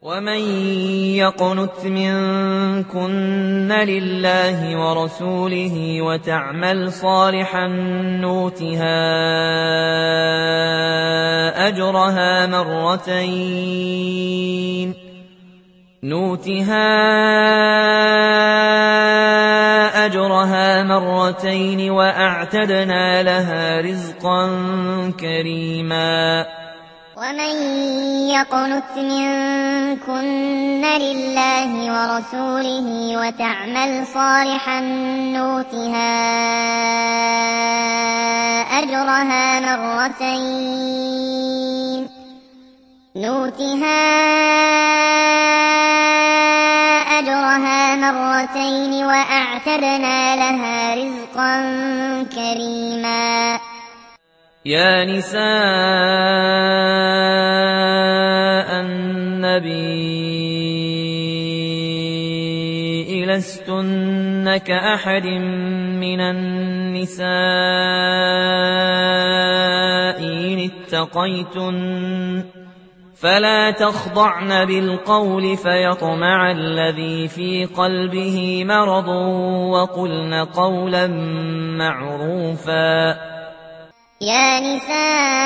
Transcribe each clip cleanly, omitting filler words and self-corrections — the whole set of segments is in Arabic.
ومن يقنت منكن لله ورسوله وتعمل صالحا نؤتها أجرها مرتين وأعتدنا لها رزقا كريما. ومن يقنت منكن لله ورسوله وتعمل صالحا نؤتها أجرها مرتين وأعتدنا لها رزقا كريما. يا نساء النبي لستن كأحد من النساء إن اتقيتن فلا تخضعن بالقول فيطمع الذي في قلبه مرض وقلن قولا معروفا. يا نساء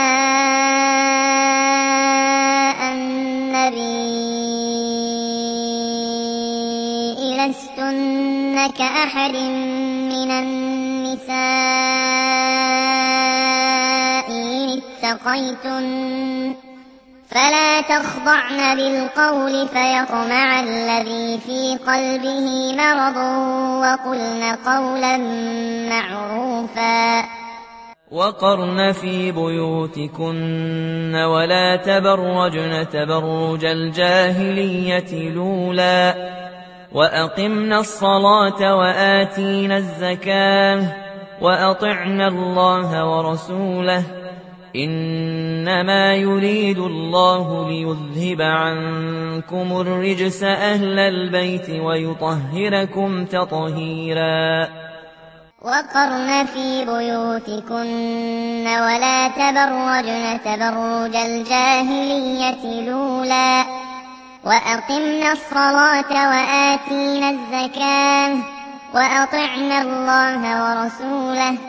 النبي لستن كأحد من النساء إن اتقيتن فلا تخضعن بالقول فيطمع الذي في قلبه مرض وقلن قولا معروفا. وقرن في بيوتكن ولا تبرجن تبرج الجاهلية الأولى وأقمنا الصلاة وآتينا الزكاة وأطعنا الله ورسوله إنما يريد الله ليذهب عنكم الرجس أهل البيت ويطهركم تطهيرا. وقرن في بيوتكن ولا تبرجن تبرج الجاهلية الأولى وأقمنا الصلاة وآتينا الزكاة وأطعنا الله ورسوله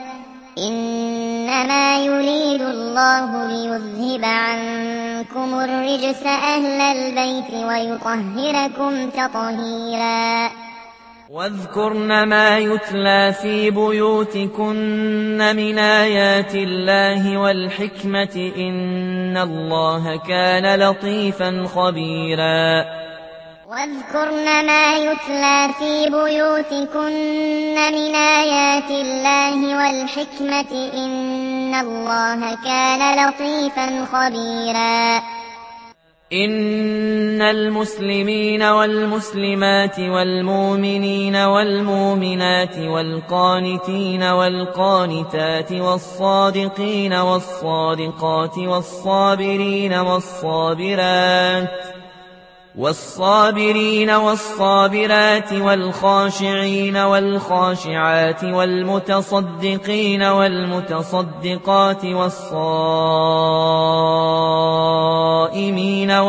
إنما يريد الله ليذهب عنكم الرجس أهل البيت ويطهركم تطهيرا. واذكرن ما يتلى في بيوتكن من آيات الله والحكمة إن الله كان لطيفا خبيرا. واذكرن ما يتلى في بيوتكن من آيات الله والحكمة إن الله كان لطيفا خبيرا. إن المسلمين والمسلمات والمؤمنين والمؤمنات والقانتين والقانتات والصادقين والصادقات والصابرين والصابرات والخاشعين والخاشعات والمتصدقين والمتصدقات والصائمين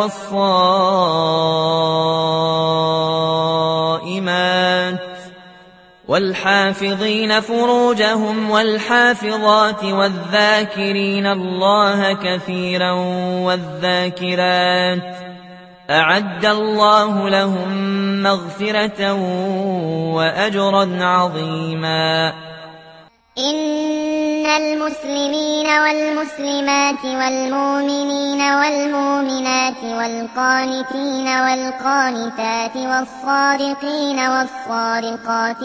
والصائمات والحافظين فروجهم والحافظات والذاكرين الله كثيرا والذاكرات أعد الله لهم مغفرة وأجرا عظيما. إن المسلمين والمسلمات والمؤمنين والمؤمنات والقانتين والقانتات والصادقين والصادقات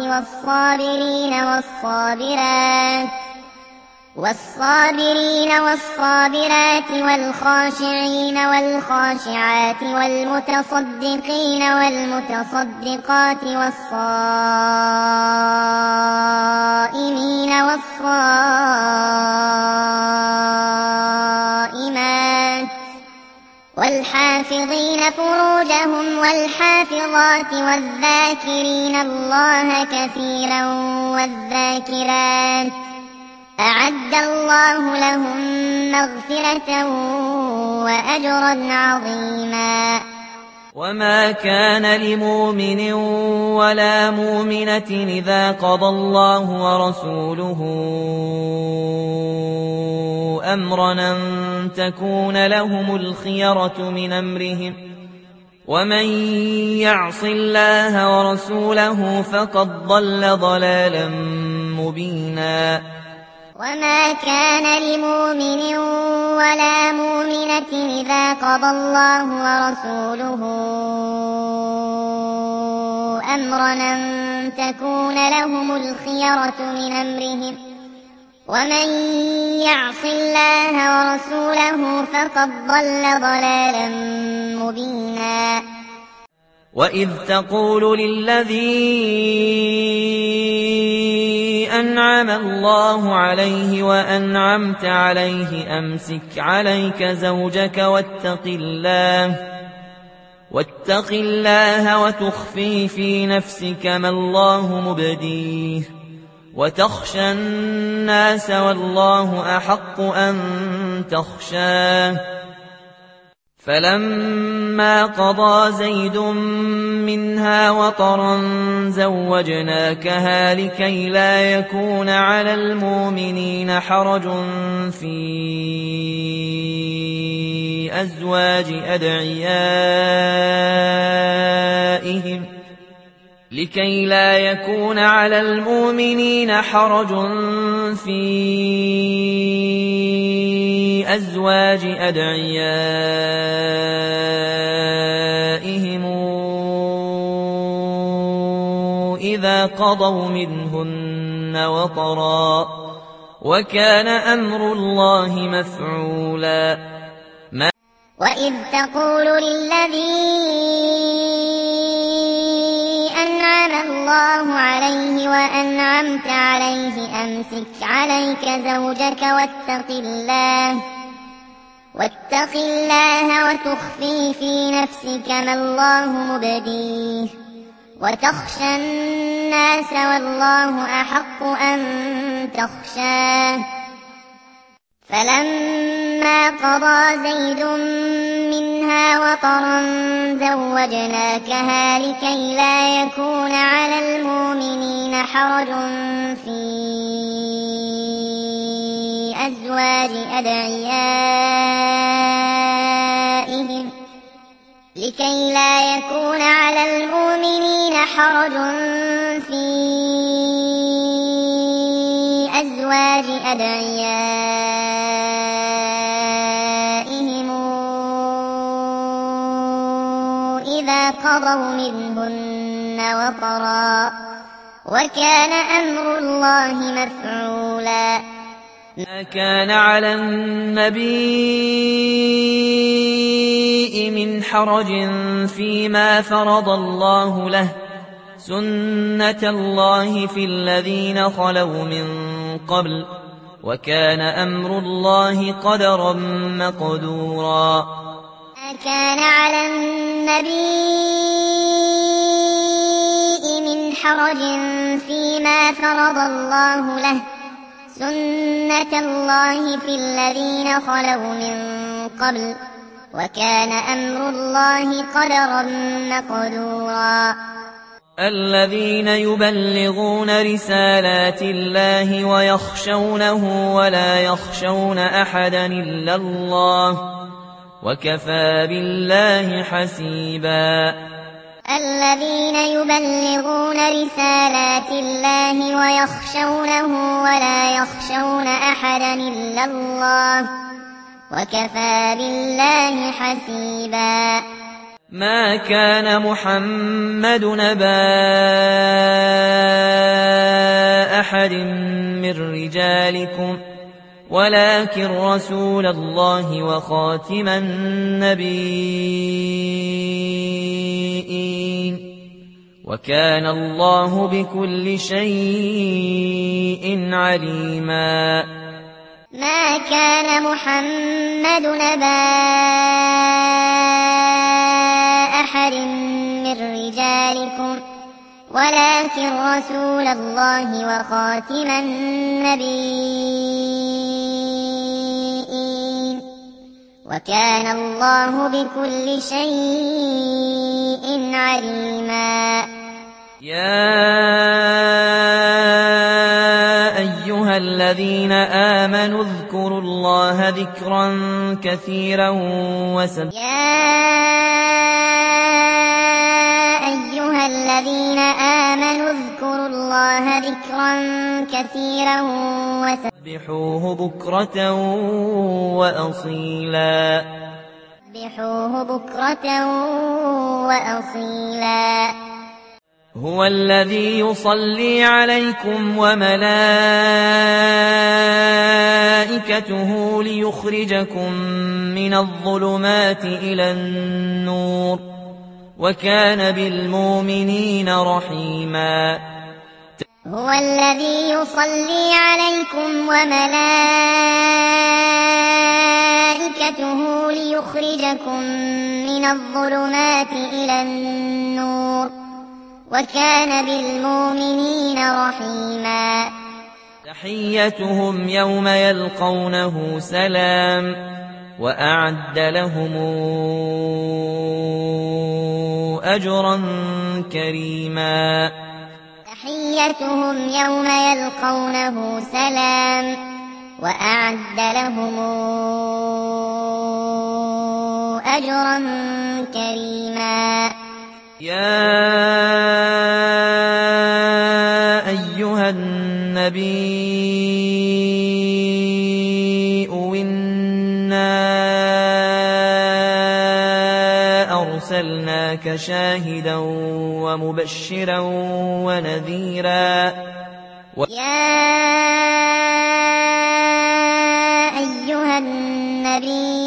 والصابرين والصابرات والخاشعين والخاشعات والمتصدقين والمتصدقات والصائمين والصائمات والحافظين فروجهم والحافظات والذاكرين الله كثيرا والذاكرات أعد الله لهم مغفرة وأجرا عظيما. وما كان لمؤمن ولا مؤمنة إذا قضى الله ورسوله أمرا أن تكون لهم الخيرة من أمرهم ومن يعص الله ورسوله فقد ضل ضلالا مبينا وما كان لمؤمن ولا مؤمنة إذا قضى الله ورسوله أمرا أن تكون لهم الخيرة من أمرهم ومن يعص الله ورسوله فقد ضل ضلالا مبينا وإذ تقول للذي أنعم الله عليه وأنعمت عليه أمسك عليك زوجك واتق الله وتخفي في نفسك ما الله مبديه وتخشى الناس والله أحق أن تخشاه فلما قضى زيد منها وطرا زوجناكها لكي لا يكون على المؤمنين حرج في أزواج أدعيائهم إذا قضوا منهن وطرا وكان أمر الله مفعولا وإذ تقول للذي أنعم الله عليه وأنعمت عليه أمسك عليك زوجك واتق الله وتخفي في نفسك ما الله مبديه وتخشى الناس والله أحق أن تخشاه فلما قضى زيد منها وطرا زوجناكها لكي لا يكون على المؤمنين حرج في أزواج أدعيائهم إذا قضوا منهن وطرا وكان أمر الله مفعولا ما كان على النبي من حرج فيما فرض الله له سنة الله في الذين خلوا من قبل وكان أمر الله قدرا مقدورا ما كان على النبي من حرج فيما فرض الله له سنة الله في الذين خلوا من قبل وكان أمر الله قدرا مقدورا الذين يبلغون رسالات الله ويخشونه ولا يخشون أحدا إلا الله وكفى بالله حسيبا الذين يبلغون رسالات الله ويخشونه ولا يخشون أحدا إلا الله وكفى بالله حسيبا ما كان محمد نبا أحد من رجالكم ولكن رسول الله وخاتم النبيين وكان الله بكل شيء عليما ما كان محمد نبا أحد من رجالكم ولكن رسول الله وخاتم النبيين وكان الله بكل شيء عليما. يا أيها الذين آمنوا اذكروا الله ذكرا كثيرا يا أيها الذين آمنوا اذكروا الله ذكرا كثيرا وسبحوه بكرة وأصيلا. هو الذي يصلي عليكم وملائكته ليخرجكم من الظلمات إلى النور وكان بالمؤمنين رحيما. هو الذي يصلي عليكم وملائكته ليخرجكم من الظلمات إلى النور وكان بالمؤمنين رحيما. تحيتهم يوم يلقونه سلام وأعد لهم أجرا كريما. تحيتهم يوم يلقونه سلام وأعد لهم أجرا كريما. يا أيها النبي إنا أرسلناك شاهدا ومبشرا ونذيرا. يا أيها النبي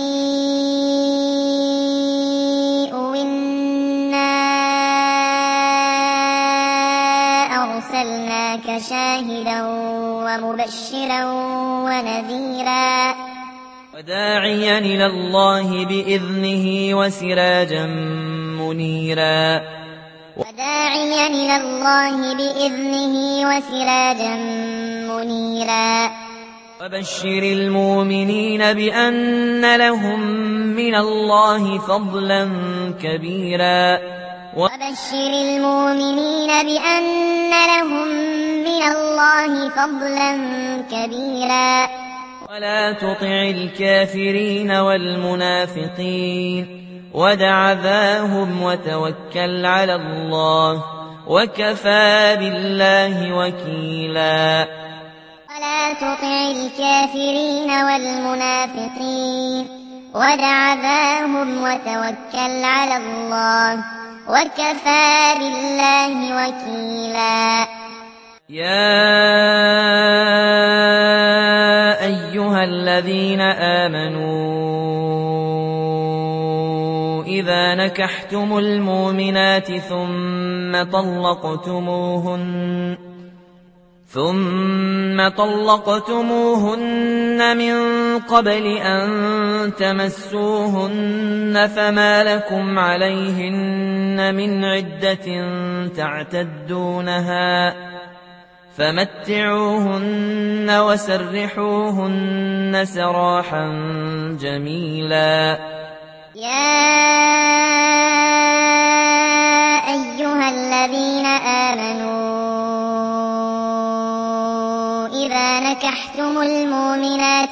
أرسلناك شاهدا ومبشرا ونذيرا وداعيا إلى الله بإذنه وسراجا منيرا. وداعيا إلى الله بإذنه وسراجا منيرا. وبشر المؤمنين بأن لهم من الله فضلا كبيرا. وبشر المؤمنين بأن لهم من الله فضلا كبيرا. ولا تطع الكافرين والمنافقين ودع ذاهم وتوكل على الله وكفى بالله وكيلا. ولا تطع الكافرين والمنافقين ودع ذاهم وتوكل على الله وكفى بالله وكيلا. يا أيها الذين آمنوا إذا نكحتم المؤمنات ثم طلقتموهن من قبل أن تمسوهن فما لكم عليهن من عدة تعتدونها فمتعوهن وسرحوهن سراحا جميلا. يا أيها الذين آمنوا إذا نكحتم المؤمنات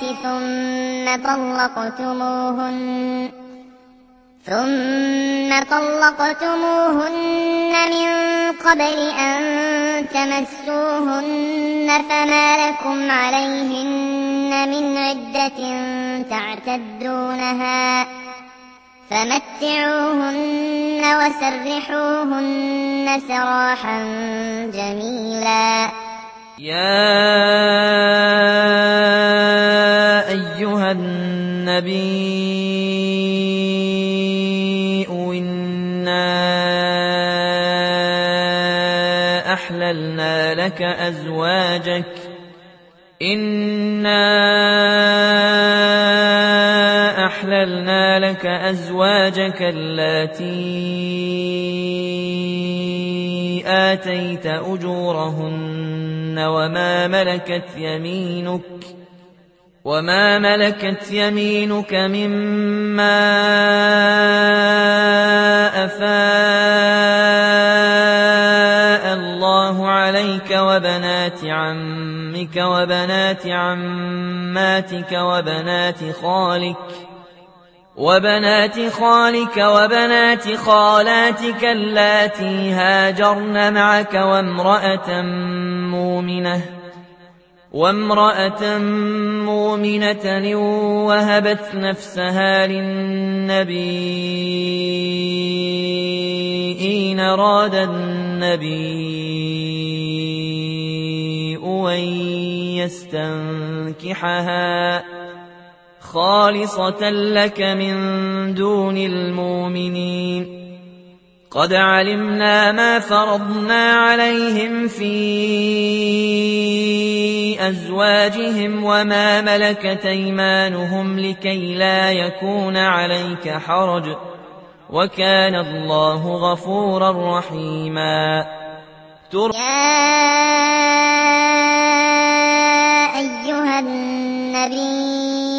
ثم طلقتموهن من قبل أن تمسوهن فما لكم عليهن من عدة تعتدونها فمتعوهن وسرحوهن سراحا جميلا. يا أيها النبي إنا أحللنا لك أزواجك اللاتي آتيت أجورهن وما ملكت يمينك وما ملكت يمينك مما أفاء الله عليك وبنات عمك وبنات عماتك وبنات خالك وبنات خالاتك اللاتي هاجرن معك وامرأة مؤمنة وهبت نفسها للنبي إن أراد النبي أن يستنكحها خالصة لك من دون المؤمنين قد علمنا ما فرضنا عليهم في أزواجهم وما ملكت أيمانهم لكي لا يكون عليك حرج وكان الله غفورا رحيما. يا أيها النبي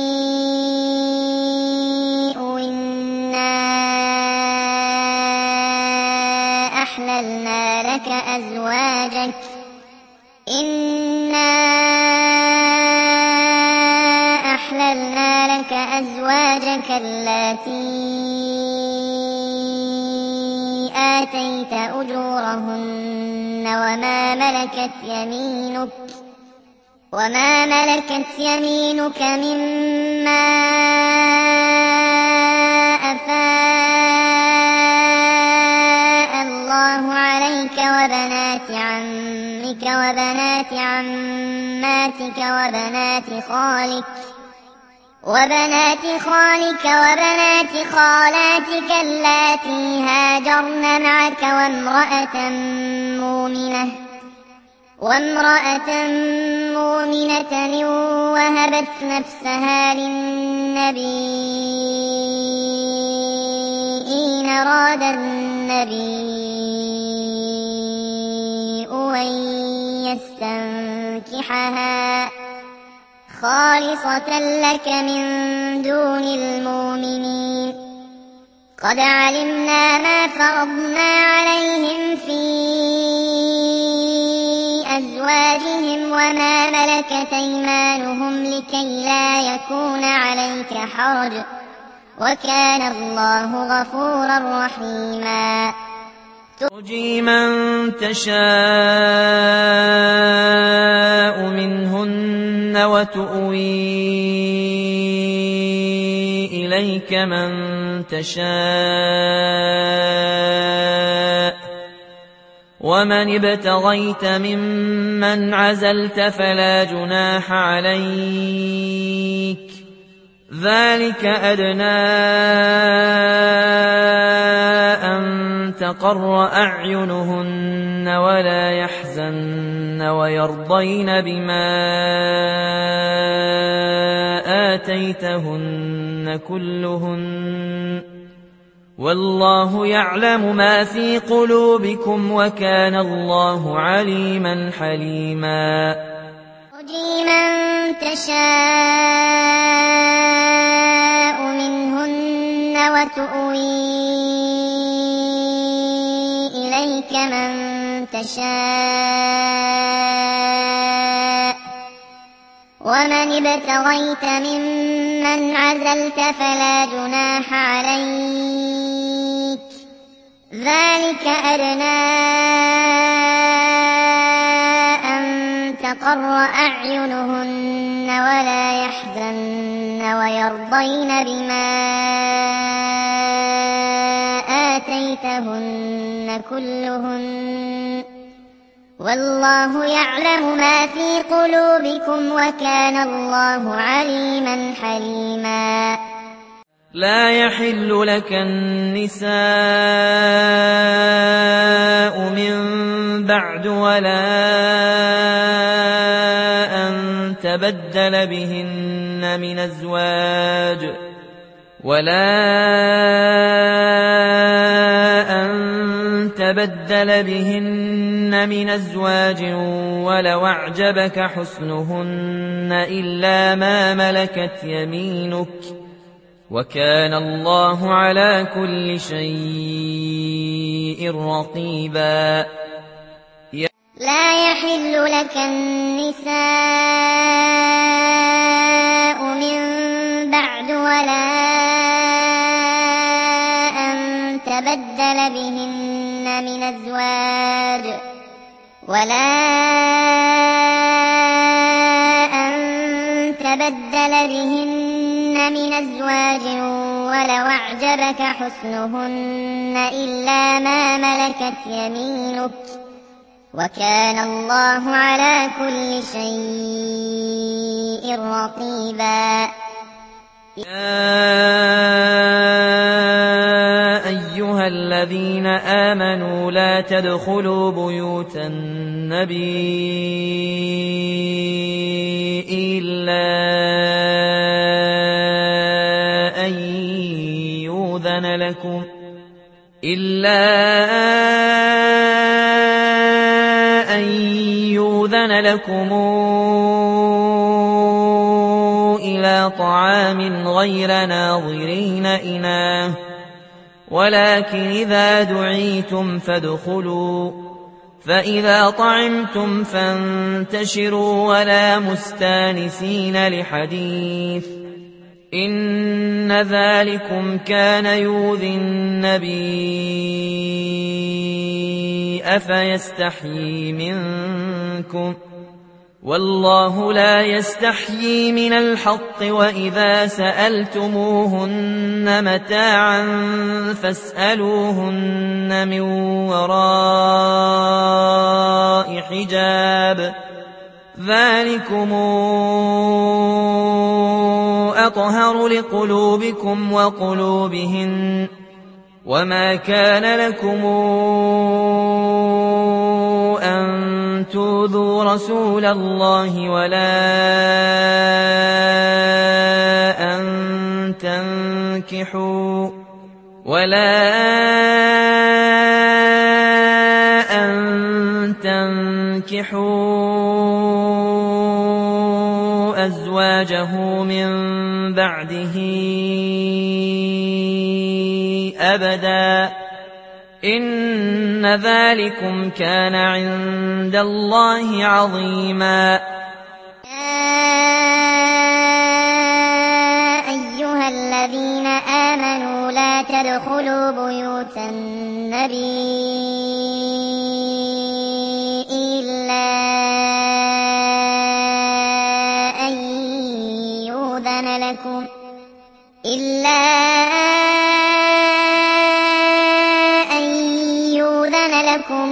إنا أحللنا لك أزواجك اللاتي آتيت أجورهن وما ملكت يمينك مما أفاء الله عليك وبنات عمك وبنات عماتك وبنات خالك وبنات خالاتك اللاتي هاجرن معك وامرأة مؤمنة وهبت نفسها للنبي إن أراد النبي أن يستنكحها خالصة لك من دون المؤمنين قد علمنا ما فرضنا عليهم في أزواجهم وما ملكت أيمانهم لكي لا يكون عليك حرج وكان الله غفورا رحيما. ترجي من تشاء منهن وتؤوي إليك من تشاء ومن ابتغيت ممن عزلت فلا جناح عليك ذلك أدنى أن تقر أعينهن ولا يحزن ويرضين بما آتيتهن كلهن والله يعلم ما في قلوبكم وكان الله عليما حليما. ترجي من تشاء منهن وتؤوي إليك من تشاء ومن ابتغيت ممن عزلت فلا جناح عليك ذلك أدنى أن تقر أعينهن ولا يحزن ويرضين بما آتيتهن كلهن والله يعلم ما في قلوبكم وكان الله عليما حليما. لا يحل لك النساء من بعد ولا أن تبدل بهن من أزواج ولا أن تبدل بهن من أزواج ولو أعجبك حسنهن إلا ما ملكت يمينك وكان الله على كل شيء رقيبا. لا يحل لك النساء من بعد ولا أن تبدل بهن من أزواج ولو أعجبك حسنهن إلا ما ملكت يمينك وكان الله على كل شيء رقيبا. يا أيها الذين آمنوا لا تدخلوا بيوت النبي إلا أن يؤذن لكم إلى طعام غير ناظرين إناه ولكن إذا دعيتم فادخلوا فإذا طعمتم فانتشروا ولا مستانسين لحديث إن ذلكم كان يؤذي النبي أفيستحيي منكم والله لا يستحيي من الحق وإذا سألتموهن متاعا فاسألوهن من وراء حجاب ذلكم أطهر لقلوبكم وقلوبهن وما كان لكم أن تؤذوا رسول الله ولا أن تنكحوا أزواجه من بعده أبدا إن ذلكم كان عند الله عظيما. أيها الذين آمنوا لا تدخلوا بيوت النبي إلا أن يؤذن لكم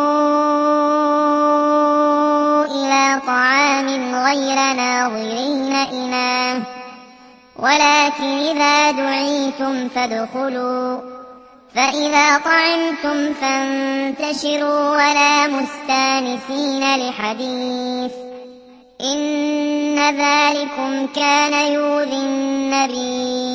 إلى طعام غير ناظرين إناه ولكن إذا دعيتم فادخلوا فإذا طعمتم فانتشروا ولا مستانسين لحديث إن ذلكم كان يؤذي النبي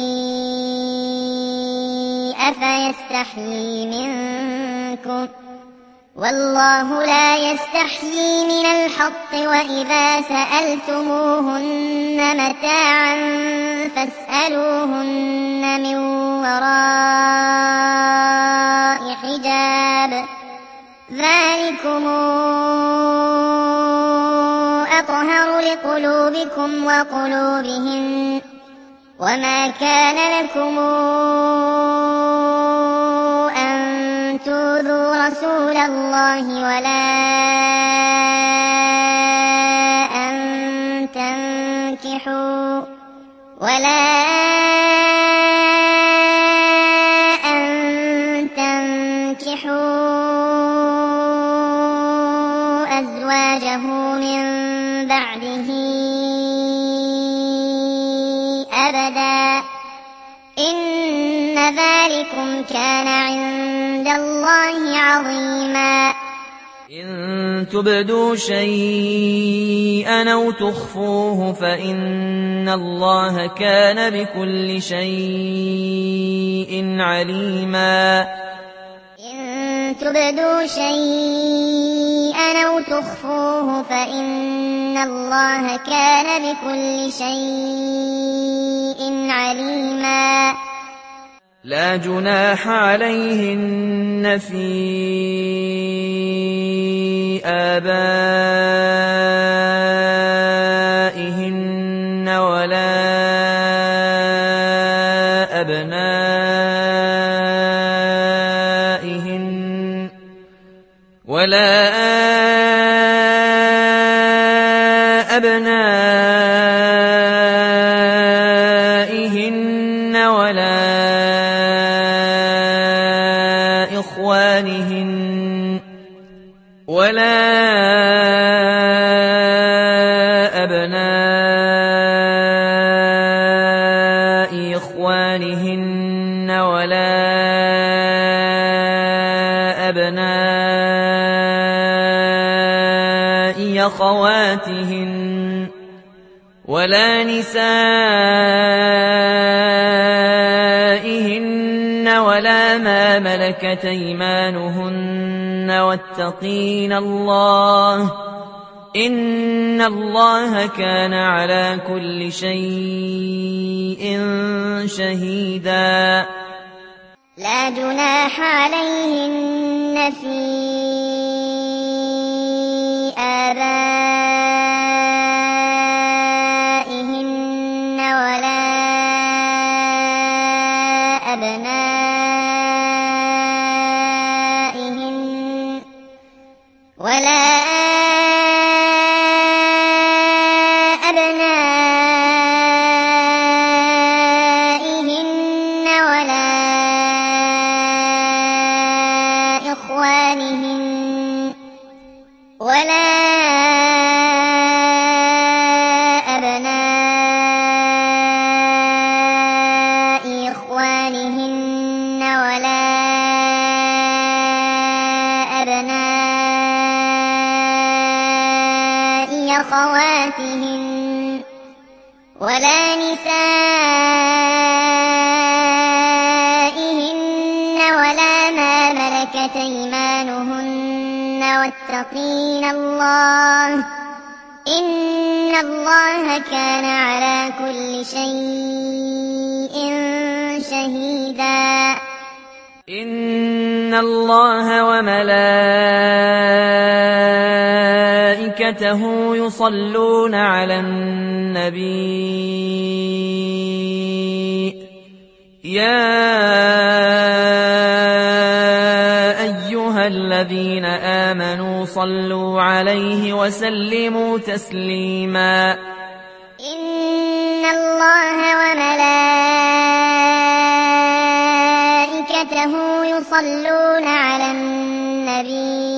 أفيستحيي منكم والله لا يستحيي من الحق وإذا سألتموهن متاعا فاسألوهن من وراء حجاب ذلكم أطهر لقلوبكم وقلوبهن وما كان لكم أن تؤذوا رسول الله ولا أن تنكحوا أزواجه من بعده أبدا إن ذلكم كان عند الله عظيما. إن تبدوا شيئا أو تخفوه فإن الله كان بكل شيء عليما. إن تبدوا شيئا أو تخفوه فإن الله كان بكل شيء عليما لا جناح عليهن في آبائهن ولا أبنائهن ولا إخوانهن ولا أبناء إخوانهن ولا أبناء أخواتهن ولا نسائهن ولا ما ملكت أيمانهن واتقين الله إن الله كان على كل شيء شهيدا لا جناح عليهن في آبائهن ولا أبنائهن ولا أبنائهن ولا إخوانهن ولا أبناء إخوانهن ولا أبناء أخواتهن ولا نسائهن ولا ما ملكت أيمانهن واتقين الله إن الله كان على كل شيء شهيدا إن الله وملائكته يصلون على النبي يا أيها الذين آمنوا صلوا عليه وسلموا تسليما إن الله وملائكته يصلون على النبي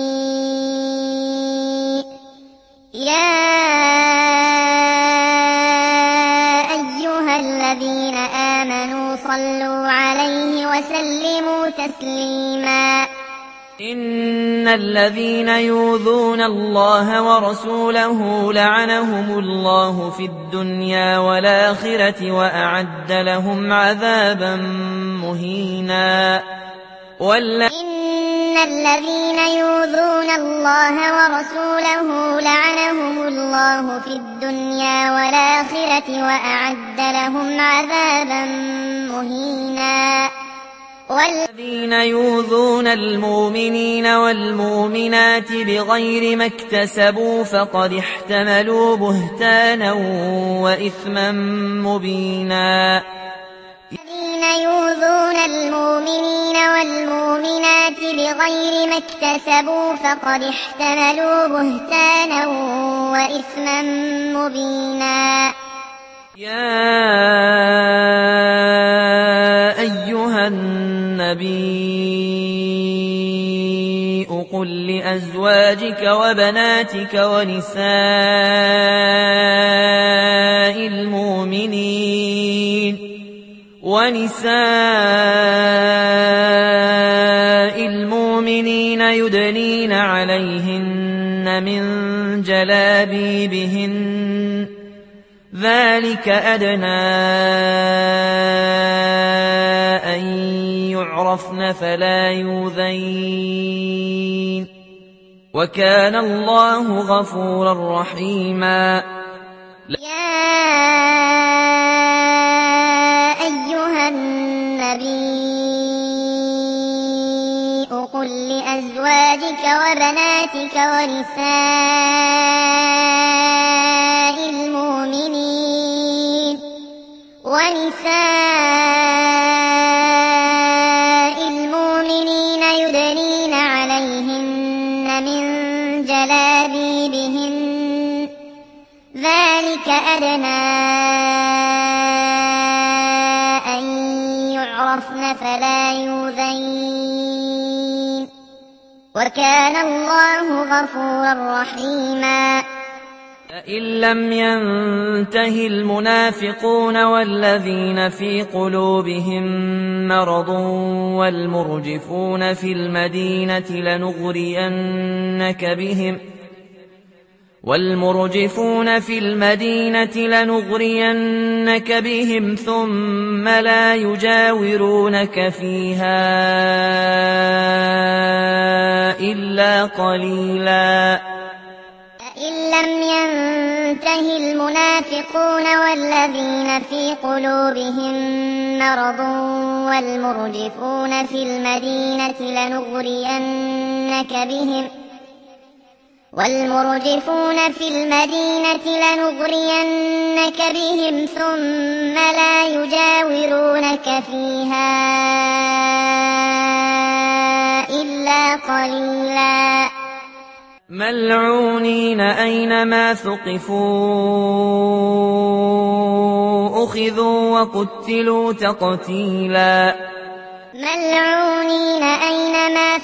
يا أيها الذين آمنوا صلوا عليه وسلموا تسليما إن الذين يؤذون الله ورسوله لعنهم الله في الدنيا والآخرة وأعد لهم عذابا مهينا إن الذين يؤذون الله ورسوله لعنهم الله في الدنيا والآخرة وأعد لهم عذابا مهينا والذين يؤذون المؤمنين والمؤمنات بغير ما اكتسبوا فقد احتملوا بهتانا وإثما مبينا الذين يؤذون المؤمنين والمؤمنات بغير ما اكتسبوا فقد احتملوا بهتانا وإثما مبينا يا أيها النبي قل لأزواجك وبناتك ونساء المؤمنين يدنين عليهن من جلابيبهن ذلك أدنى أن أن يعرفن فلا يؤذين وكان الله غفورا رحيما. يا أيها النبي قل لأزواجك وبناتك ونساء المؤمنين يدنين عليهن من جلابيبهن ذلك أدنى أن يعرفن فلا يؤذين وكان الله غفورا رحيما. فإن لم ينته المنافقون والذين في قلوبهم مرض والمرجفون في المدينة لنغرينك بهم ثم لا يجاورونك فيها إلا قليلا. إن لم ينته المنافقون والذين في قلوبهم مرض والمرجفون في المدينة لنغرينك بهم ثم لا يجاورونك فيها إلا قليلا. ملعونين أينما ثقفوا أخذوا وقتلوا تقتيلا. ملعونين أينما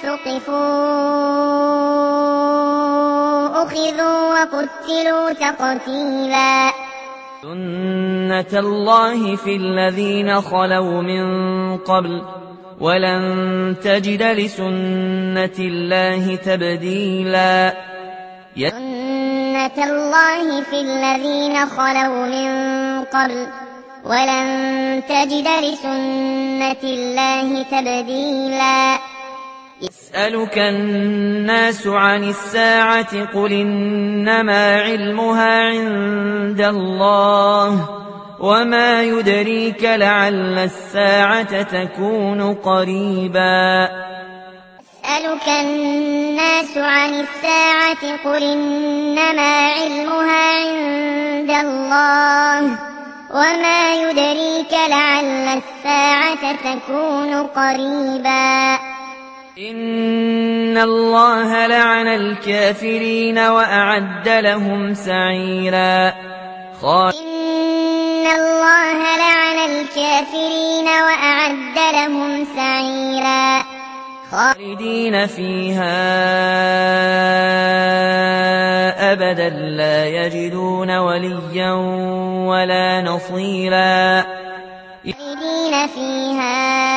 ثقفوا أخذوا وقتلوا تقتيلا. سنة الله في الذين خلوا من قبل ولن تجد لسنة الله تبديلا. سنة الله في الذين خلوا من قبل ولن تجد لسنة الله تبديلا. يسألك الناس عن الساعة قل إنما علمها عند الله وما يدريك لعل الساعة تكون قريبا. يسألك الناس عن الساعة قل إنما علمها عند الله وما يدريك لعل الساعة تكون قريبا. إن الله لعن الكافرين وأعد لهم سعيرا. إن الله لعن الكافرين وأعد لهم سعيرا. خالدين فيها أبدا لا يجدون وليا ولا نصيرا. خالدين فيها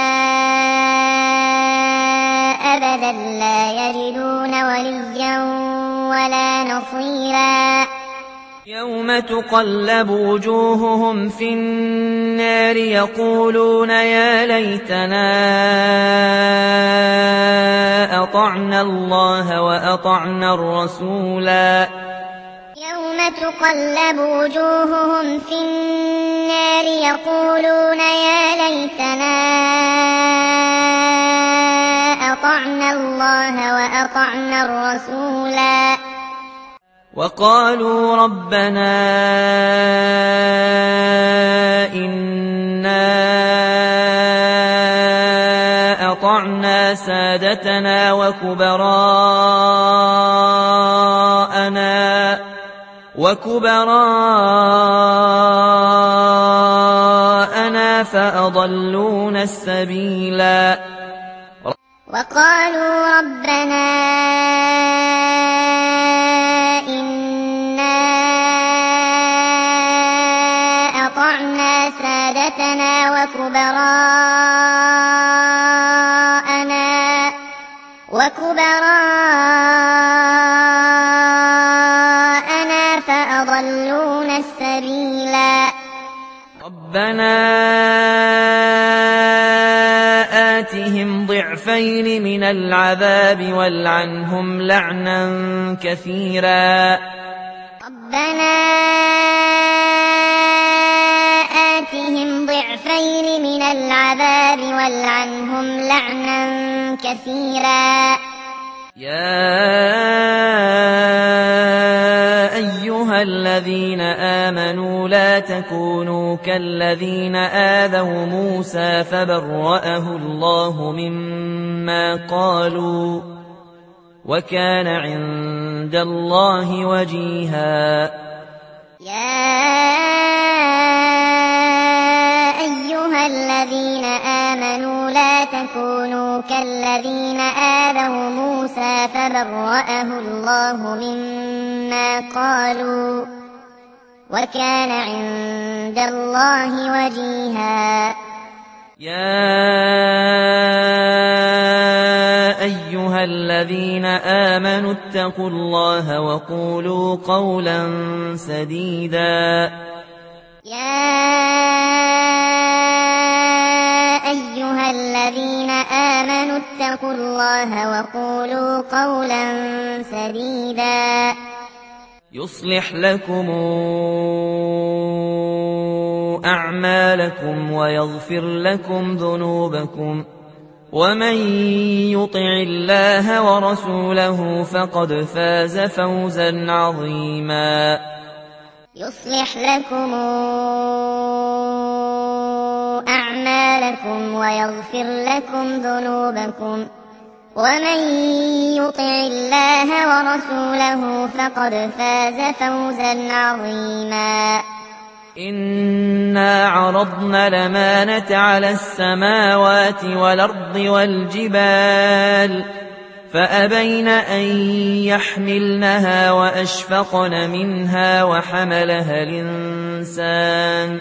أبدا لا يجدون وليا ولا نصيرا. يوم تقلب وجوههم في النار يقولون يا ليتنا أطعنا الله وأطعنا الرسولا. يوم تقلب وجوههم في النار يقولون يا ليتنا أطعنا الله وأطعنا الرسولا. وقالوا ربنا إنا أطعنا سادتنا وكبراءنا فأضلونا السبيلا. وقالوا ربنا إنا أطعنا سادتنا وكبراءنا فأضلونا السبيلا. ربنا ضعفين من العذاب والعنهم لعنا كثيرا ربنا آتهم ضعفين من العذاب والعنهم لعنا كثيرا يا أيها الذين آمنوا لا تكونوا كالذين آذوا موسى فبرأه الله مما قالوا وكان عند الله وجيها يا أيها الذين آمنوا لا تكونوا كالذين آذوا موسى فبرأه الله مما قالوا وكان عند الله وجيها يا أيها الذين آمنوا اتقوا الله وقولوا قولا سديدا يا أيها الذين آمنوا اتقوا الله وقولوا قولا سديدا يصلح لكم أعمالكم ويغفر لكم ذنوبكم ومن يطع الله ورسوله فقد فاز فوزا عظيما يصلح لكم أعمالكم ويغفر لكم ذنوبكم ومن يطع الله ورسوله فقد فاز فوزا عظيما إنا عرضنا الأمانة على السماوات والأرض والجبال فأبين أن يحملنها وأشفقن منها وحملها الإنسان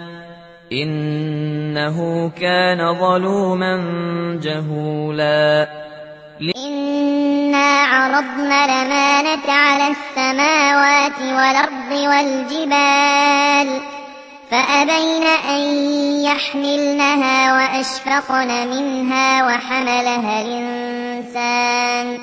إنه كان ظلوما جهولا إنا عرضنا الأمانة على السماوات والأرض والجبال فأبين أن يحملنها وأشفقن منها وحملها الإنسان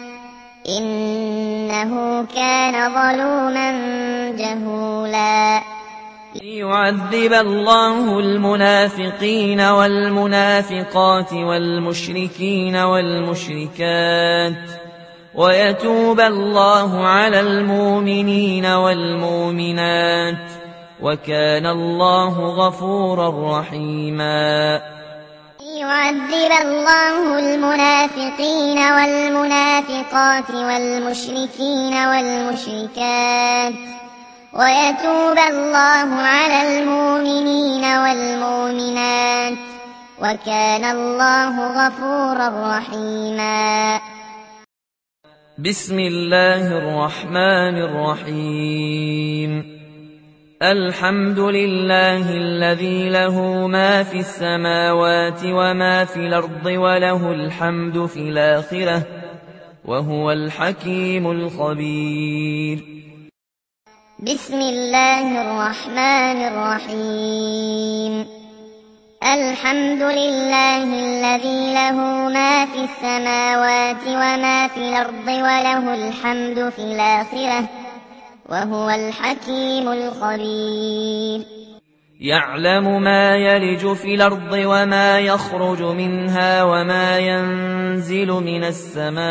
إنه كان ظلوما جهولا ليعذب الله المنافقين والمنافقات والمشركين والمشركات ويتوب الله على المؤمنين والمؤمنات وكان الله غفورا رحيما ليعذب الله المنافقين والمنافقات والمشركين والمشركات ويتوب الله على المؤمنين والمؤمنات وكان الله غفورا رحيما بسم الله الرحمن الرحيم الحمد لله الذي له ما في السماوات وما في الأرض وله الحمد في الآخرة وهو الحكيم الخبير بسم الله الرحمن الرحيم الحمد لله الذي له ما في السماوات وما في الأرض وله الحمد في الآخرة وهو الحكيم الخبير يعلم ما يلج في الأرض وما يخرج منها وما ينزل من السماء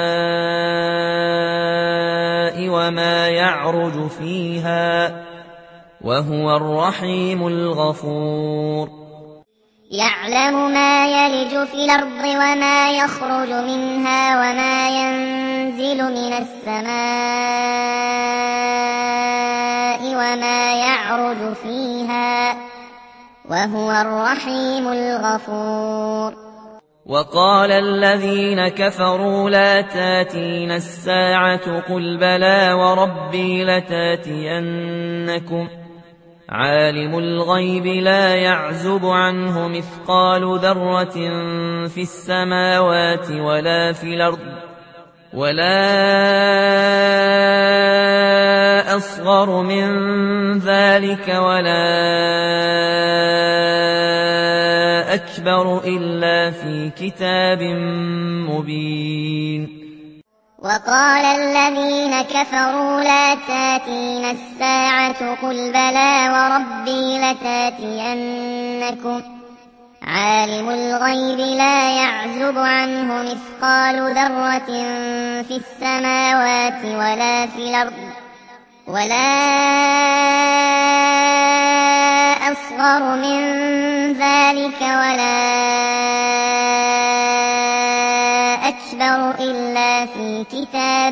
وما يعرج فيها وهو الرحيم الغفور يعلم ما يلج في الأرض وما يخرج منها وما ينزل من السماء وما يعرج فيها وهو الرحيم الغفور وقال الذين كفروا لا تاتين الساعة قل بلى وربي لتاتينكم عالم الغيب لا يعزب عنه مثقال ذرة في السماوات ولا في الأرض ولا أصغر من ذلك ولا الأكبر إلا في كتاب مبين. وقال الذين كفروا لا تاتينا الساعة قل بلى وربي لتاتينكم عالم الغيب لا يعزب عنه مثقال ذرة في السماوات ولا في الأرض ولا أصغر من ذلك ولا أكبر إلا في كتاب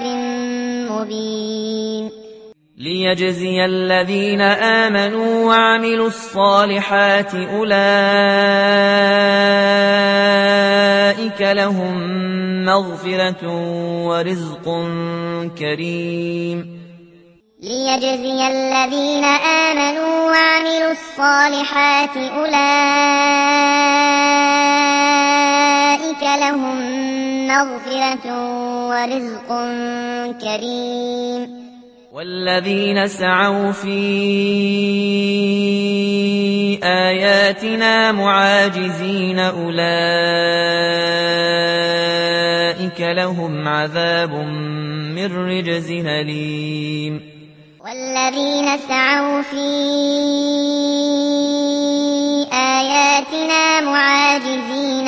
مبين. ليجزي الذين آمنوا وعملوا الصالحات أولئك لهم مغفرة ورزق كريم. ليجزي الذين آمنوا وعملوا الصالحات أولئك لهم مغفرة ورزق كريم. والذين سعوا في آياتنا معاجزين أولئك لهم عذاب من رجز أليم. والذين سعوا في آياتنا معاجزين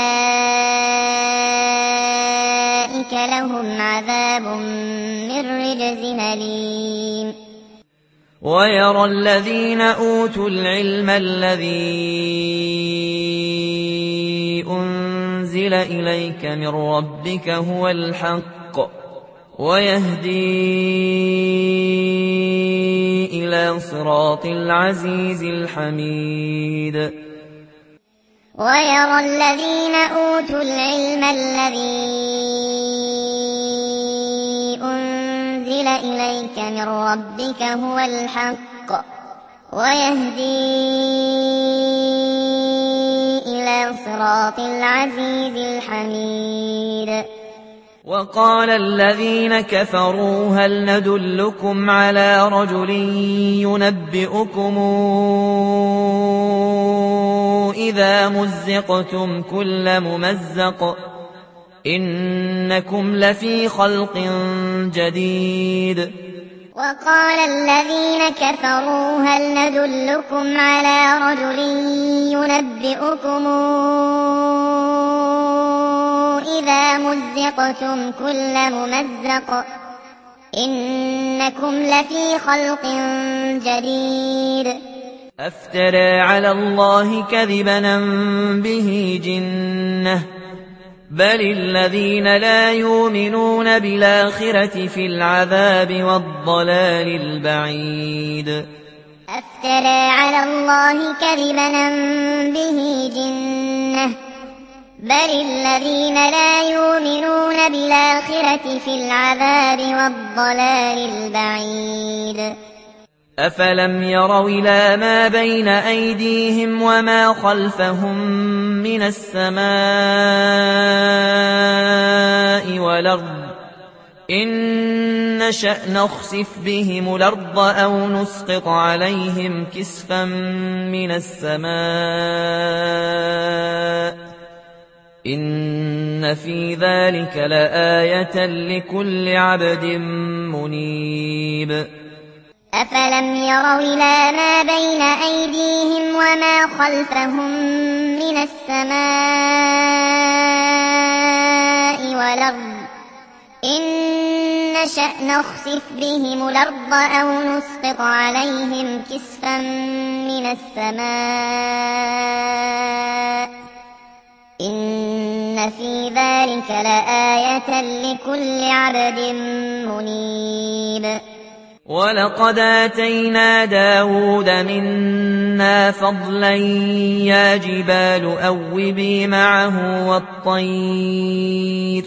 أولئك لهم عذاب من رجز أليم. ويرى الذين أوتوا العلم الذي أنزل إليك من ربك هو الحق ويهدي إلى صراط العزيز الحميد. ويرى الذين أوتوا العلم الذي أنزل إليك من ربك هو الحق ويهدي إلى صراط العزيز الحميد. وقال الذين كفروا هل ندلكم على رجل ينبئكم إذا مزقتم كل ممزق إنكم لفي خلق جديد. وقال الذين كفروا هل ندلكم على رجل ينبئكم إذا مزقتم كل ممزق إنكم لفي خلق جديد. أفترى على الله كذبا أم به جنة بل الذين لا يؤمنون بالآخرة في العذاب والضلال البعيد. أفترى على الله كذبا أم به جنة بل الذين لا يؤمنون بالآخرة في العذاب والضلال البعيد. أفلم يروا إلى ما بين أيديهم وما خلفهم من السماء والأرض إن نشأ نخسف بهم الأرض أو نسقط عليهم كسفا من السماء إن في ذلك لآية لكل عبد منيب. أفلم يروا إلى ما بين أيديهم وما خلفهم من السماء والأرض إن نشأ نخسف بهم الأرض أو نسقط عليهم كسفا من السماء إن في ذلك لآية لكل عبد منيب. ولقد آتينا داود منا فضلا يا جبال أوبي معه والطير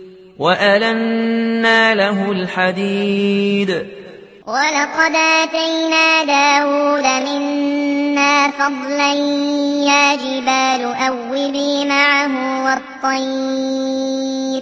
وألنا له الحديد. ولقد آتينا داود منا فضلا يا جبال أوبي معه والطير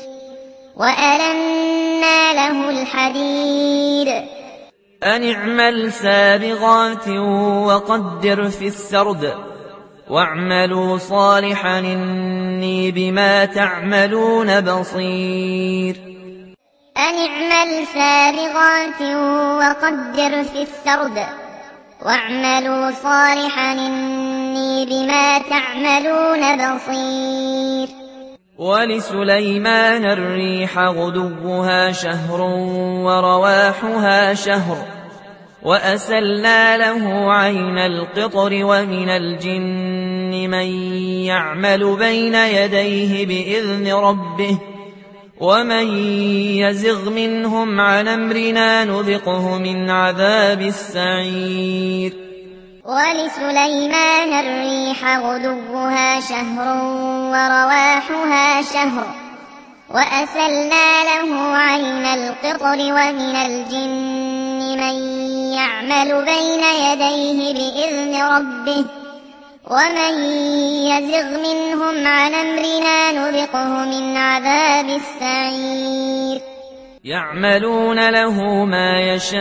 وألنا له الحديد. أن اعمل سابغات وقدر في السرد واعملوا صالحا إني بما تعملون بصير. أن اعمل سابغات وقدر في السرد واعملوا صالحا إني بما تعملون بصير. ولسليمان الريح غدوها شهر ورواحها شهر وأسلنا له عين القطر ومن الجن من يعمل بين يديه بإذن ربه ومن يزغ منهم عن أمرنا نذقه من عذاب السعير. ولسليمان الريح غدوها شهر ورواحها شهر وأسلنا له عين القطر ومن الجن من يعمل بين يديه بإذن ربه ومن يزغ منهم عن أمرنا نذقه من عذاب السعير. يعملون له ما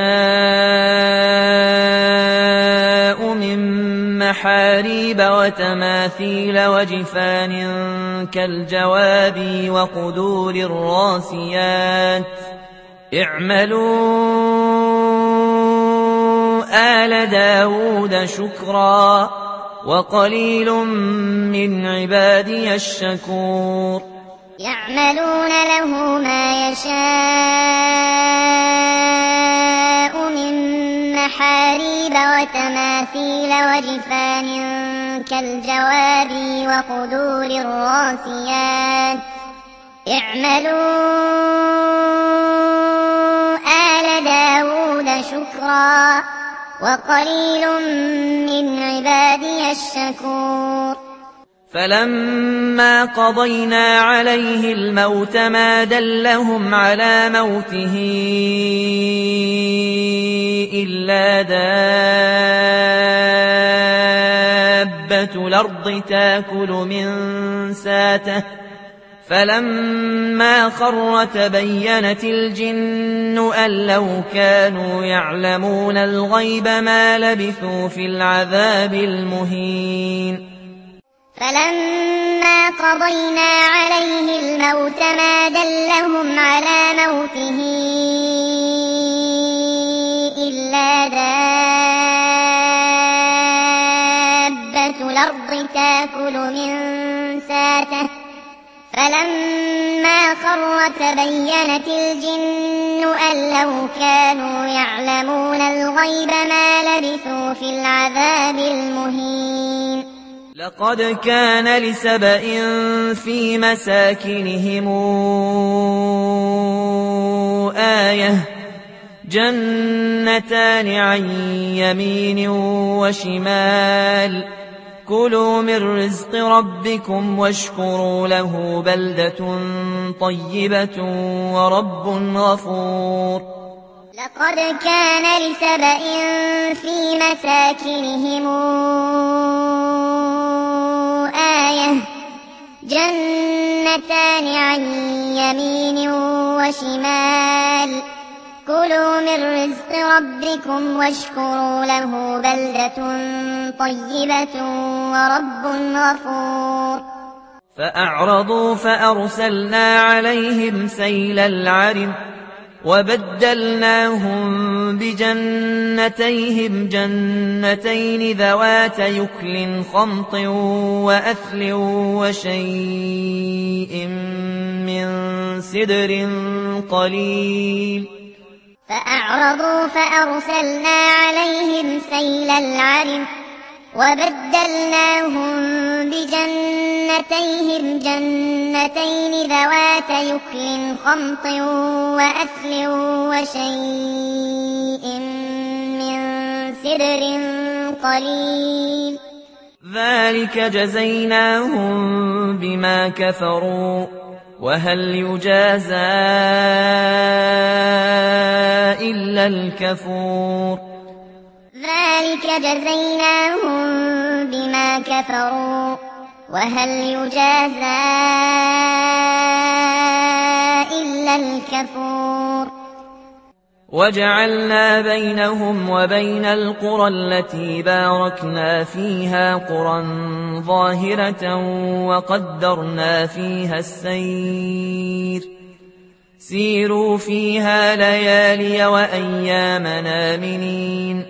يشاء من محاريب وتماثيل وجفان كالجواب وقدور الراسيات. اعملوا آل داود شكرا وقليل من عبادي الشكور. يعملون له ما يشاء من محاريب وتماثيل وجفان كالجواب وقدور الراسيات. اعملوا آل داود شكرا وقليل من عبادي الشكور. فلما قضينا عليه الموت ما دلهم على موته إلا دابة الأرض تاكل من ساته فلما خر تبينت الجن أن لو كانوا يعلمون الغيب ما لبثوا في العذاب المهين. فلما قضينا عليه الموت ما دلهم على موته إلا دابة الأرض تاكل من ساته فلما خر تبينت الجن أن لو كانوا يعلمون الغيب ما لبثوا في العذاب المهين. لقد كان لسبإ في مساكنهم آية جنتان عن يمين وشمال كلوا من رزق ربكم واشكروا له بلدة طيبة ورب غفور. لقد كان لسبإ في مساكنهم آية جنتان عن يمين وشمال كلوا من رزق ربكم واشكروا له بلدة طيبة ورب غفور. فأعرضوا فأرسلنا عليهم سيل العرم وبدلناهم بجنتيهم جنتين ذوات يكل خمط وأثل وشيء من سدر قليل. فأعرضوا فأرسلنا عليهم سيل العرم وبدلناهم بجنتيهم جنتين ذوات يكل خمط وأثل وشيء من سدر قليل. ذلك جزيناهم بما كفروا وهل يجازى إلا الكفور. ذلك جزيناهم بما كفروا وهل يجازى إلا الكفور. وجعلنا بينهم وبين القرى التي باركنا فيها قرى ظاهرة وقدرنا فيها السير سيروا فيها ليالي وأيام آمنين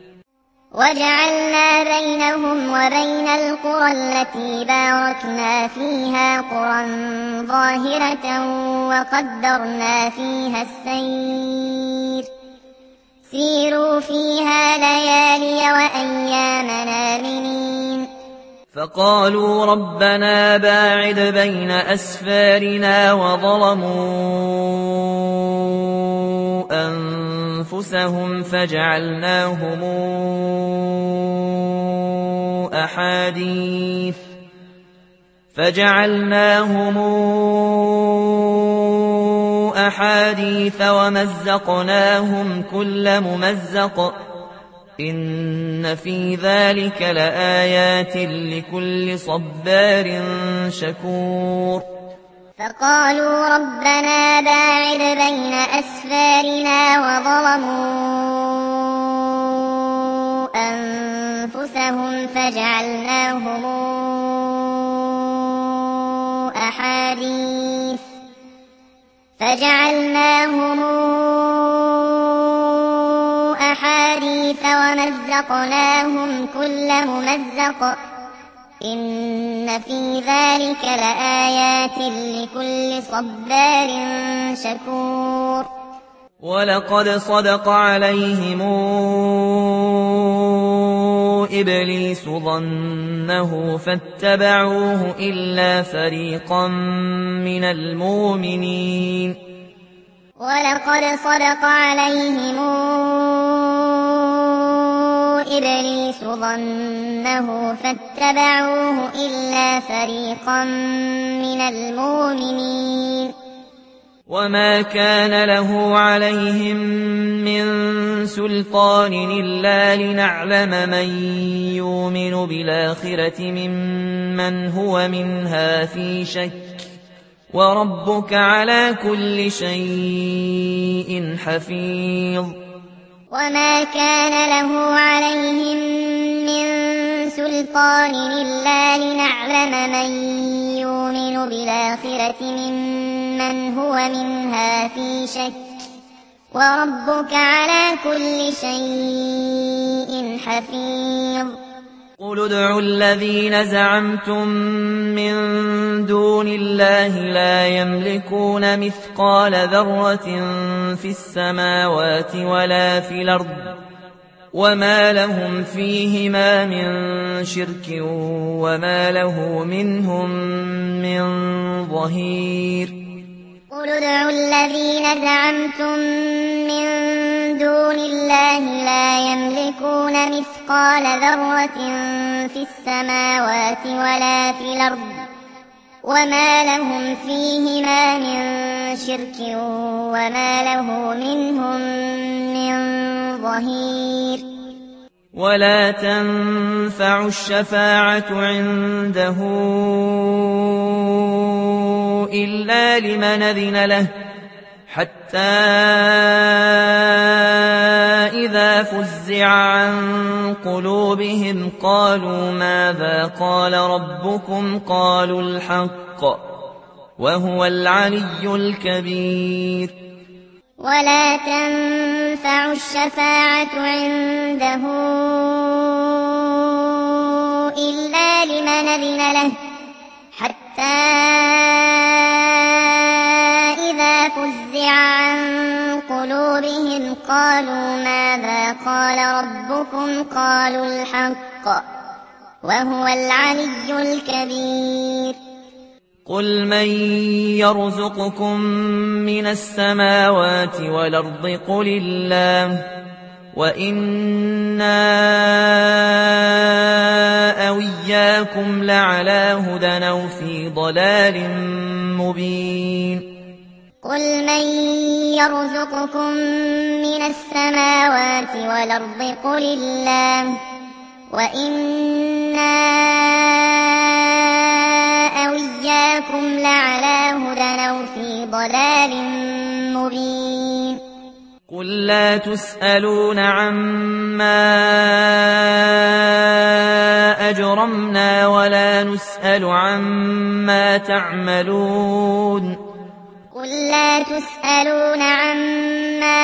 وجعلنا بينهم وبين القرى التي باركنا فيها قرى ظاهرة وقدرنا فيها السير سيروا فيها ليالي وأيام آمنين فقالوا ربنا باعد بين أسفارنا وظلموا أنفسهم فجعلناهم أحاديث ومزقناهم كل ممزق إن في ذلك لآيات لكل صبار شكور فقالوا ربنا باعد بين أسفارنا وظلموا أنفسهم فجعلناهم أحاديث ومزقناهم كل ممزق إن في ذلك لآيات لكل صبار شكور ولقد صدق عليهم إبليس ظنه فاتبعوه إلا فريقا من المؤمنين ولقد صدق عليهم إبليس ظنه فاتبعوه إلا فريقا من المؤمنين وما كان له عليهم من سلطان إلا لنعلم من يؤمن بالآخرة ممن هو منها في شك وربك على كل شيء حفيظ وما كان له عليهم من سلطان إلا لنعلم من يؤمن بالآخرة ممن هو منها في شك وربك على كل شيء حفيظ قل ادعوا الذين زعمتم من دون الله لا يملكون مثقال ذرة في السماوات ولا في الأرض وما لهم فيهما من شرك وما له منهم من ظهير قل ادعوا الذين زعمتم من دون الله لا يملكون مثقال ذرة في السماوات ولا في الأرض وما لهم فيهما من شرك وما له منهم من ظهير ولا تنفع الشفاعة عنده إلا لمن أذن له حتى إذا فزع عن قلوبهم قالوا ماذا قال ربكم قالوا الحق وهو العلي الكبير ولا تنفع الشفاعة عنده إلا لمن أذن له حتى إذا فزع عن قلوبهم قالوا ماذا قال ربكم قالوا الحق وهو العلي الكبير قل من يرزقكم من السماوات والأرض قل الله وإنا أو إياكم لعلى هدى أو في ضلال مبين قل من يرزقكم من السماوات والأرض قل الله وإنا أو إياكم لعلى هدى أو في ضلال مبين قل لا تسألون عما أجرمنا ولا نسأل عما تعملون قل لا تسألون عما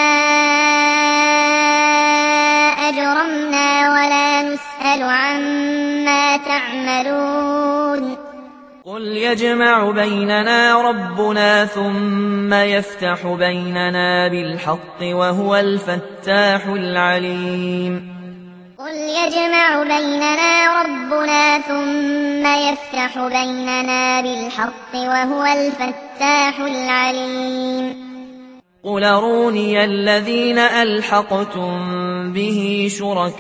أجرمنا ولا نسأل عما تعملون قل يجمع بيننا ربنا ثم يفتح بيننا بالحق وهو الفتاح العليم قل يجمع بيننا ربنا ثم يفتح بيننا بالحق وهو الفتاح العليم قل أروني الذين ألحقتم به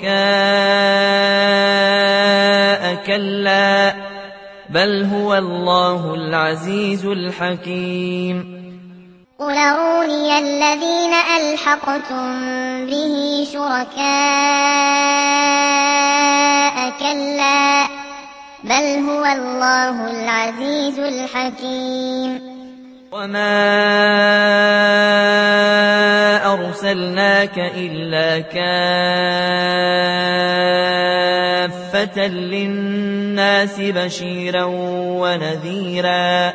شركاء كلا بل هو الله العزيز الحكيم قل أروني الذين ألحقتم به شركاء كلا بل هو الله العزيز الحكيم وما أرسلناك إلا كافة للناس بشيرا ونذيرا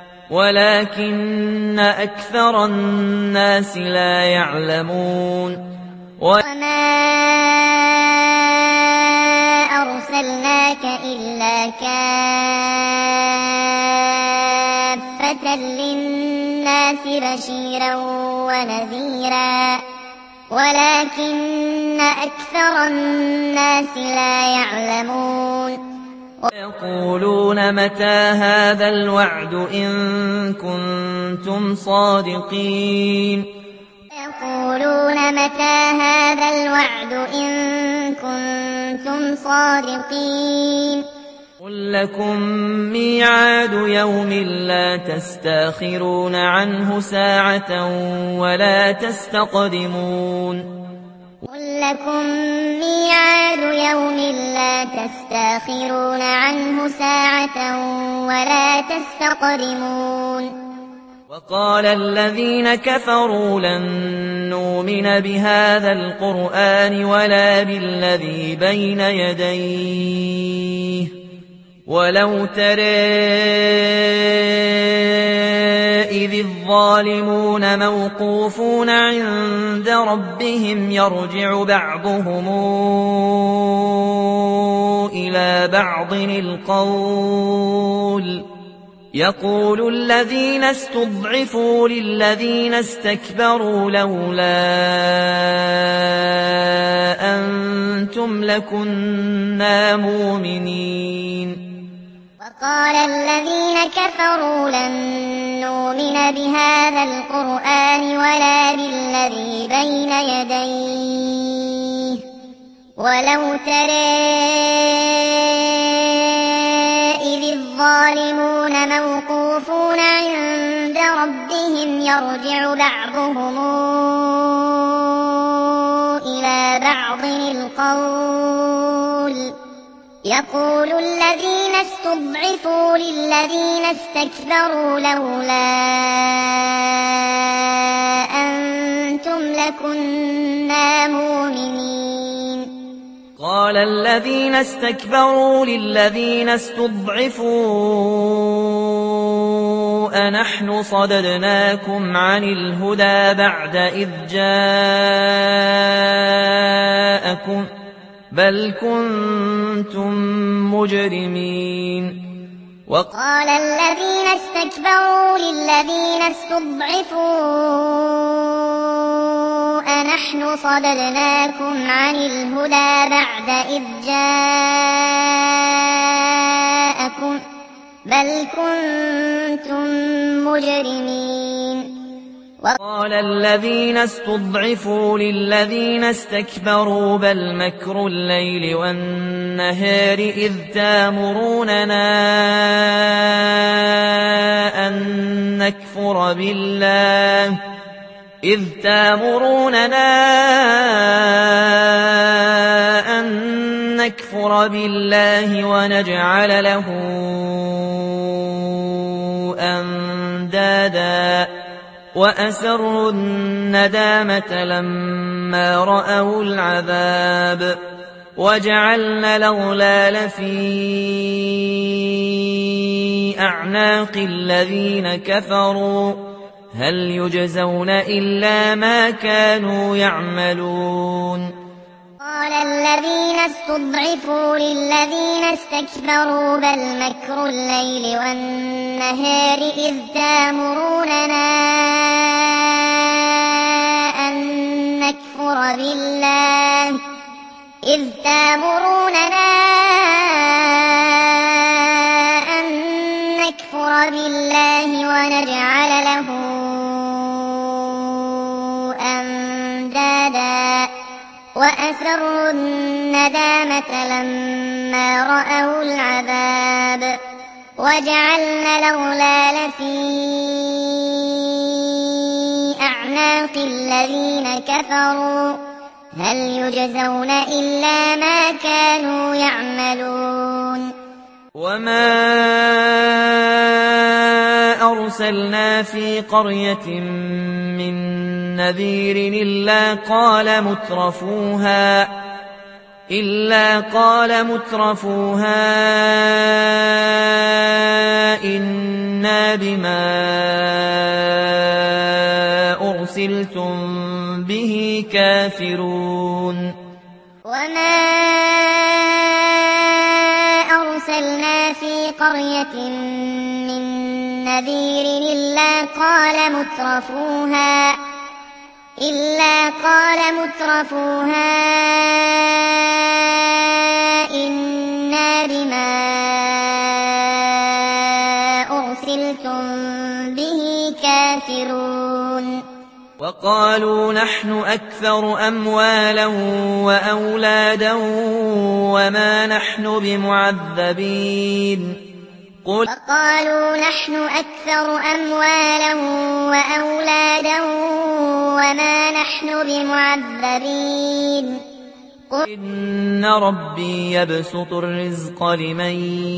ولكن أكثر الناس لا يعلمون وما أرسلناك إلا كافة للناس بشيرا ونذيرا ولكن أكثر الناس لا يعلمون ويقولون متى هذا الوعد إن كنتم صادقين يقولون متى هذا الوعد إن كنتم صادقين قل لكم ميعاد يوم لا تستاخرون عنه ساعة ولا تستقدمون قل لكم ميعاد يوم لا تستاخرون عنه ساعة ولا تستقدمون وقال الذين كفروا لن نؤمن بهذا القرآن ولا بالذي بين يديه ولو ترى إذ الظالمون موقوفون عند ربهم يرجع بعضهم إلى بعض القول يقول الذين استضعفوا للذين استكبروا لولا أنتم لكنا مؤمنين وقال الذين كفروا لن نؤمن بهذا القرآن ولا بالذي بين يديه ولو ترى إذ الظالمون موقوفون عند ربهم يرجع بعضهم إلى بعض القول يقول الذين استضعفوا للذين استكبروا لولا أنتم لكنا مؤمنين قال الذين استكبروا للذين استضعفوا أنحن صددناكم عن الهدى بعد إذ جاءكم بل كنتم مجرمين وقال الذين استكبروا للذين استضعفوا أنحن صددناكم عن الهدى بعد إذ جاءكم بل كنتم مجرمين وقال الذين استضعفوا للذين استكبروا بل مكر الليل والنهار إذ تأمروننا أن نكفر بالله ونجعل له أندادا وأسروا الندامة لما رأوا العذاب وجعلنا الأغلال في أعناق الذين كفروا هل يجزون إلا ما كانوا يعملون. قال الذين استضعفوا للذين استكبروا بل مكر الليل والنهار إذ تأمروننا أن نكفر بالله ونجعل له أندادا وأسروا الندامة لما رأوا العذاب وجعلنا الأغلال في أعناق الذين كفروا هل يجزون إلا ما كانوا يعملون. وما أرسلنا في قرية من نذير إلا قال مترفوها إنا بما أرسلتم به كافرون. وما أرسلنا في قرية من نذير إلا قال مترفوها إنا بما أرسلتم به كافرون. وقالوا نحن أكثر أموالا وأولادا وما نحن بمعذبين. وقالوا نحن أكثر أموالا وأولادا وما نحن بمعذبين. إن ربي يبسط الرزق لمن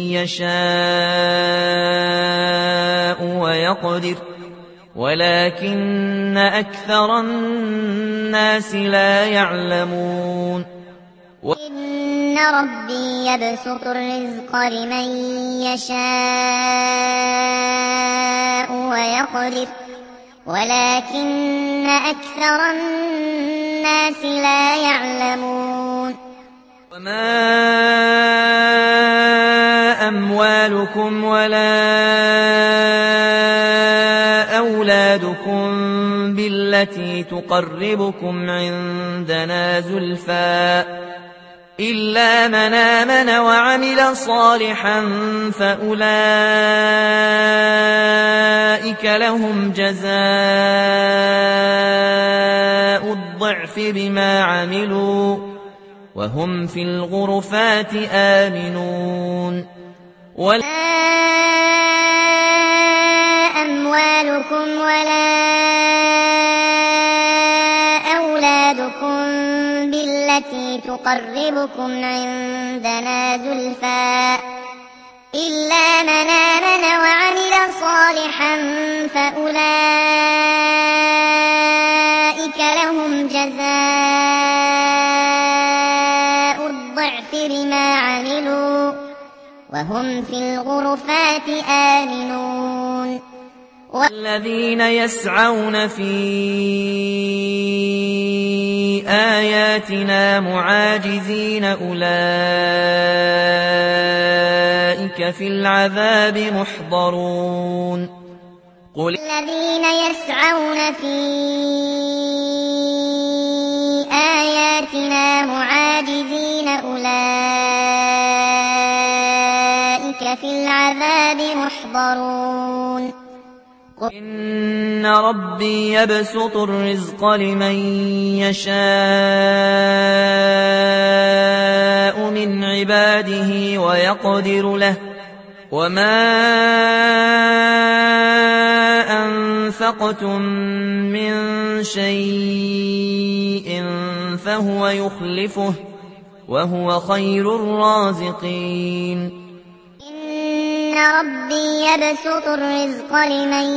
يشاء ويقدر ولكن أكثر الناس لا يعلمون. إن ربي يبسط الرزق لمن يشاء ويقدر ولكن أكثر الناس لا يعلمون. وما أموالكم ولا أولادكم بالتي تقربكم عندنا زلفى إلا من آمن وعمل صالحا فأولئك لهم جزاء الضعف بما عملوا وهم في الغرفات آمنون. أموالكم ولا أولادكم بالتي تقربكم عندنا زلفى إلا من آمن وعمل صالحا فأولئك لهم جزاء الضعف بما عملوا وهم في الغرفات آمنون. والذين يسعون في آياتنا معاجزين أولئك في العذاب محضرون. الذين يسعون في آياتنا معاجزين أولئك في العذاب محضرون. إن ربي يبسط الرزق لمن يشاء من عباده ويقدر له وما أنفقتم من شيء فهو يخلفه وهو خير الرازقين. إن ربي يبسط الرزق لمن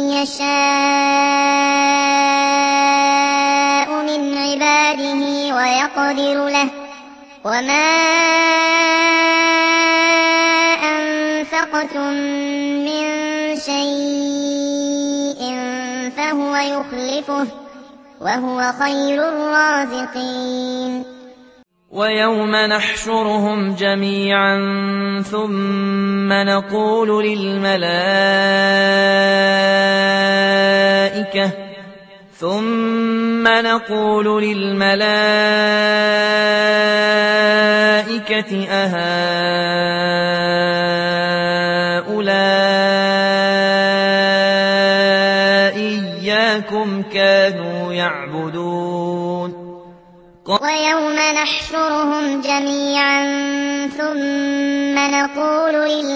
يشاء من عباده ويقدر له وما أنفقتم من شيء فهو يخلفه وهو خير الرازقين ويوم نحشرهم جميعا ثم نقول للملائكة أهؤلاء إياكم كانوا يعبدون ويوم نحشرهم جميعا ثم نقول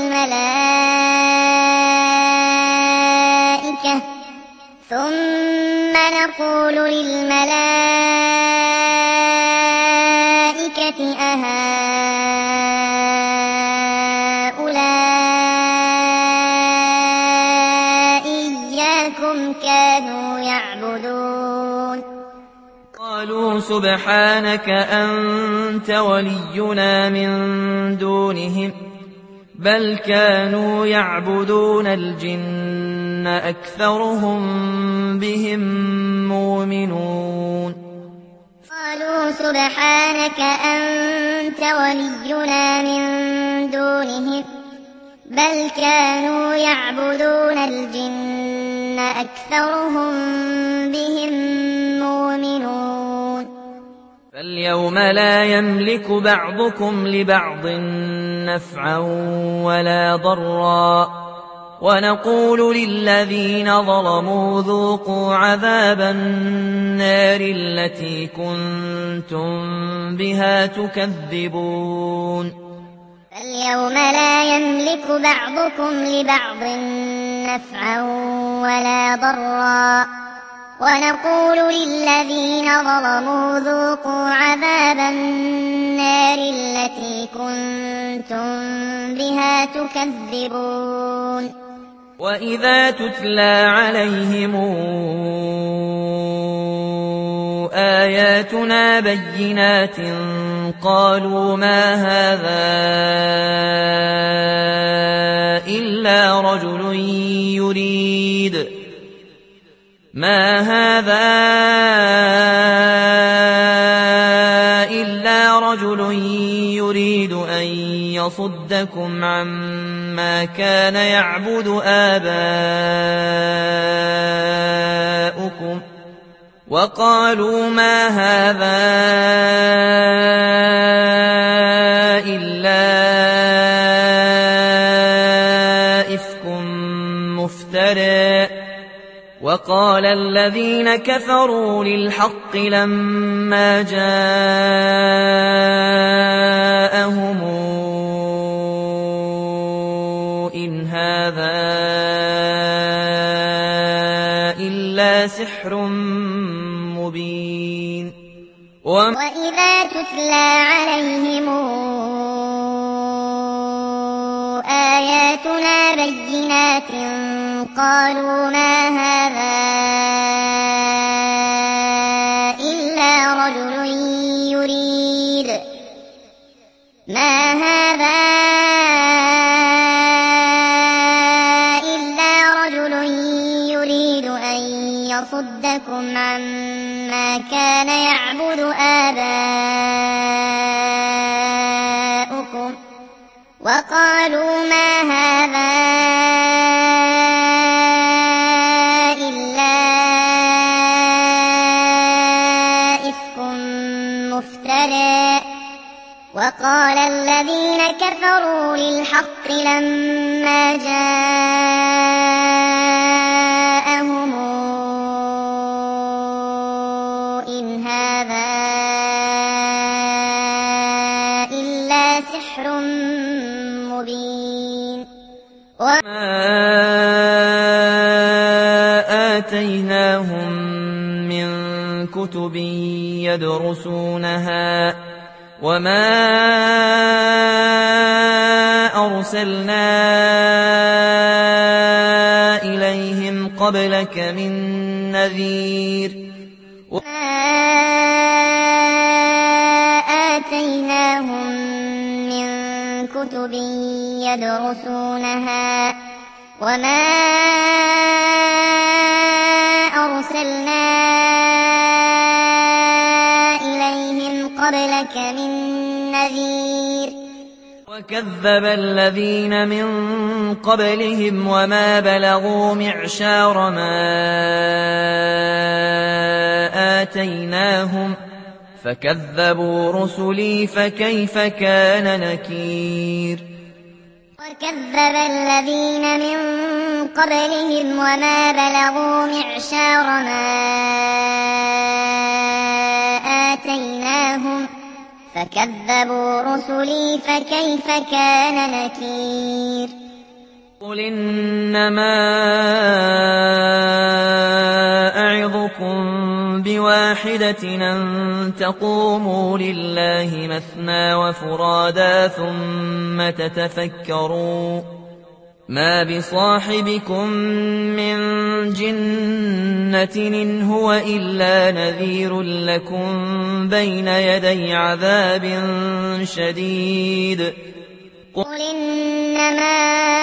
للملائكة أهؤلاء إياكم كانوا يعبدون قالوا سبحانك أنت ولينا من دونهم بل كانوا يعبدون الجن أكثرهم بهم مؤمنون قالوا سبحانك أنت ولينا من دونهم بل كانوا يعبدون الجن أكثرهم بهم مؤمنون فاليوم لا يملك بعضكم لبعض نفعا ولا ضرا ونقول للذين ظلموا ذوقوا عذاب النار التي كنتم بها تكذبون فاليوم لا يملك بعضكم لبعض نفعا ولا ضرا ونقول للذين ظلموا ذوقوا عذاب النار التي كنتم بها تكذبون وإذا تتلى عليهم آياتنا بينات قالوا ما هذا إلا رجل يريد أن يصدكم عما كان يعبد آباؤكم وقالوا ما هذا إلا إفك مفترى وقال الذين كفروا للحق لما جاءهم إن هذا إلا سحر مبين وإذا تتلى عليهم آياتنا بينات قالوا ما هذا إلا رجل يريد أن يصدكم عما كان يعبد آباؤكم وقالوا ما هذا إلا إفك مفترى وقال الذين كفروا للحق لما جاءهم إن هذا إلا سحر مبين وما آتيناهم من كتب يدرسونها وما أرسلنا إليهم قبلك من نذير وما آتيناهم من كتب يدرسونها وما أرسلنا إليهم قبلك من نذير وكذب الذين من قبلهم وما بلغوا معشار ما آتيناهم فكذبوا رسلي فكيف كان نكير وكذب الذين من قبلهم وما بلغوا معشار ما آتيناهم فكذبوا رسلي فكيف كان نكير قل إنما أعظكم بواحدة أن تقوموا لله مثنى وفرادا ثم تتفكروا ما بصاحبكم من جنة إن هو إلا نذير لكم بين يدي عذاب شديد قل إنما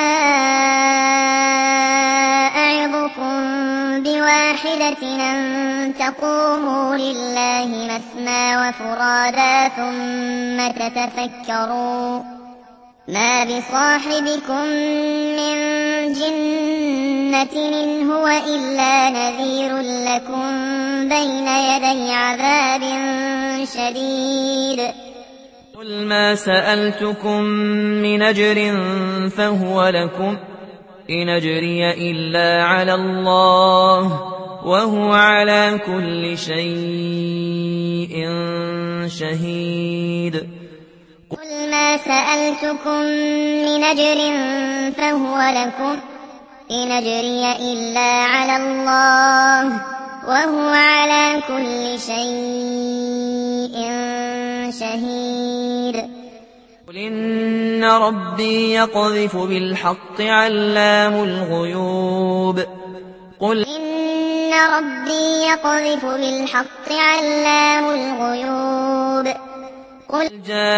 أعظكم بواحدة أن تقوموا لله مثنى وفرادا ثم تتفكروا ما بصاحبكم من جنة إن هو إلا نذير لكم بين يدي عذاب شديد قل ما سألتكم من أجر فهو لكم إن أجري إلا على الله وهو على كل شيء شهيد قل ما سألتكم من أجر فهو لكم إن أجري إلا على الله وهو على كل شيء شهيد قل إن ربي يقذف بالحق علام الغيوب قل إن ربي يقذف بالحق علام الغيوب قل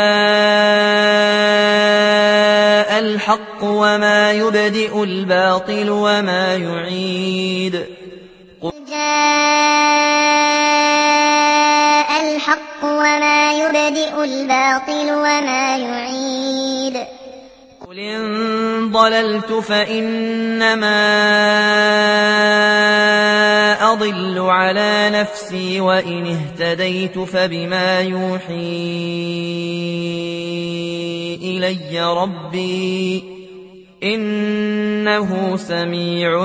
جاء الحق وما يبدئ الباطل وما يعيد قل جاء الحق وما يبدئ الباطل وما يعيد قل إن ضللت فإنما أضل على نفسي وإن اهتديت فبما يوحي إلي ربي إنه سميع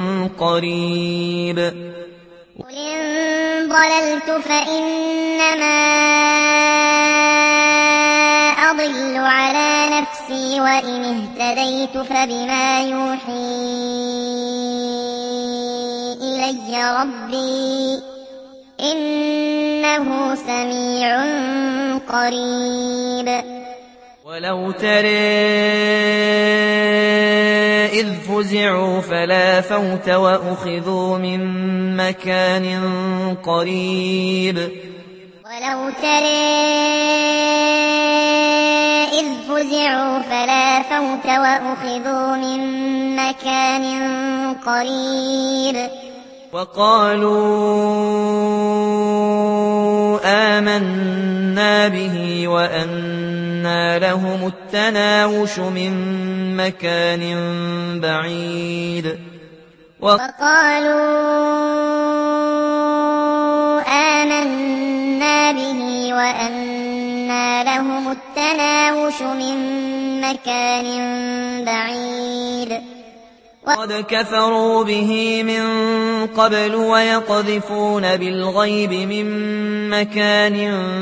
قريب قل إن ضللت فإنما أضل على نفسي وإن اهتديت فبما يوحي إلي ربي إنه سميع قريب ولو ترى إذ فزعوا فلا فوت وأخذوا من مكان قريب ولو ترى إذ فزعوا فلا فوت وأخذوا من مكان قريب وقالوا آمنا به وأنى لهم التناوش من مكان بعيد وقالوا آمنا به وأنى لهم التناوش من مكان بعيد قد كفروا به من قبل ويقذفون بالغيب من مكان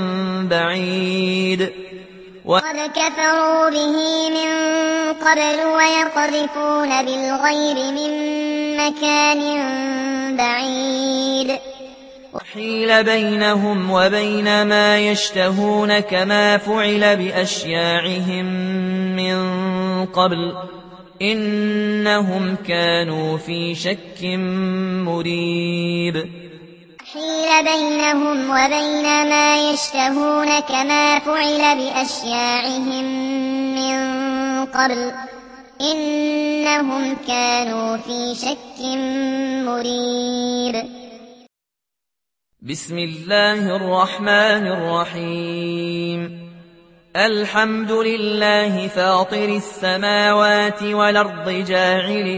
بعيد قد كفروا به من قبل ويقذفون بالغيب من مكان بعيد وحيل بينهم وبين ما يشتهون كما فعل بأشياعهم من قبل إنهم كانوا في شك مريب حيل بينهم وبين ما يشتهون كما فعل بأشياعهم من قبل إنهم كانوا في شك مريب بسم الله الرحمن الرحيم الحمد لله فاطر السماوات والأرض جاعل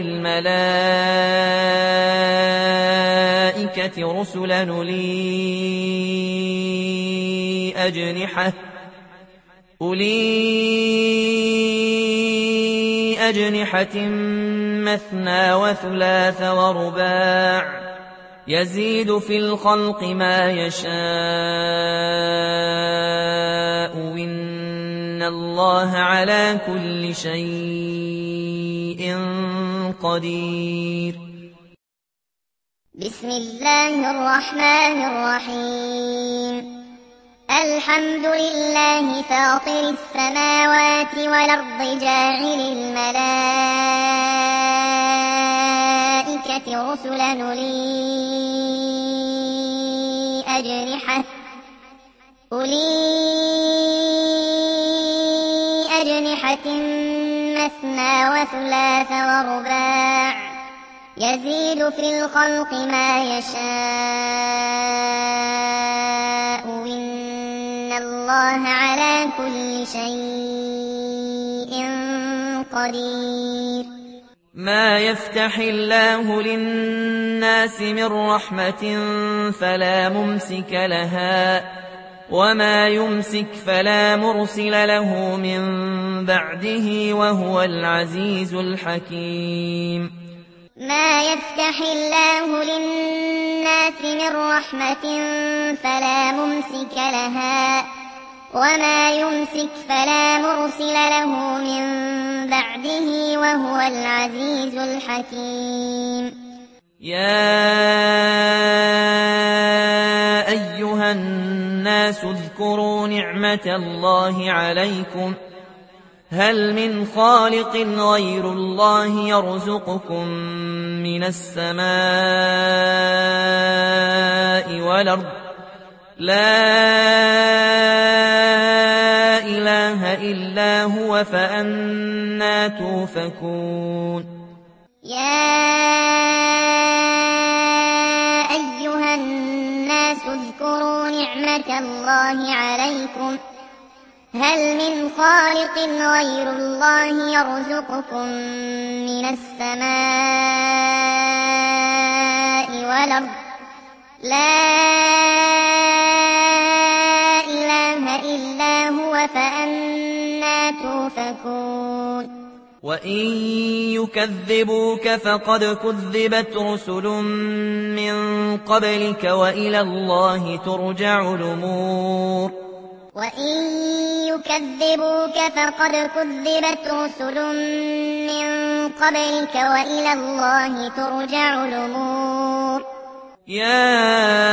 الملائكة رسلا أولي أجنحة مثنى وثلاث ورباع يزيد في الخلق ما يشاء إن الله على كل شيء قدير بسم الله الرحمن الرحيم الحمد لله فاطر السماوات والأرض جاعل الملائكة رسلا أولي أجنحة مثنى وثلاث ورباع يزيد في الخلق ما يشاء إن الله على كل شيء قدير ما يفتح الله للناس من رحمة فلا ممسك لها وما يمسك فلا مرسل له من بعده وهو العزيز الحكيم ما يفتح الله للناس من رحمة فلا ممسك لها وما يمسك فلا مرسل له من بعده وهو العزيز الحكيم يا أيها الناس اذكروا نعمة الله عليكم هل من خالق غير الله يرزقكم من السماء والأرض لا إله إلا هو فأنى توفكون يا أيها الناس اذكروا نعمة الله عليكم هل من خالق غير الله يرزقكم من السماء والأرض لا إله إلا هو فأنى توفكون وإن يكذبوك فقد كذبت رسل من قبلك وإلى الله ترجع الأمور وإن يكذبوك فقد كذبت رسل من قبلك وإلى الله ترجع الأمور يا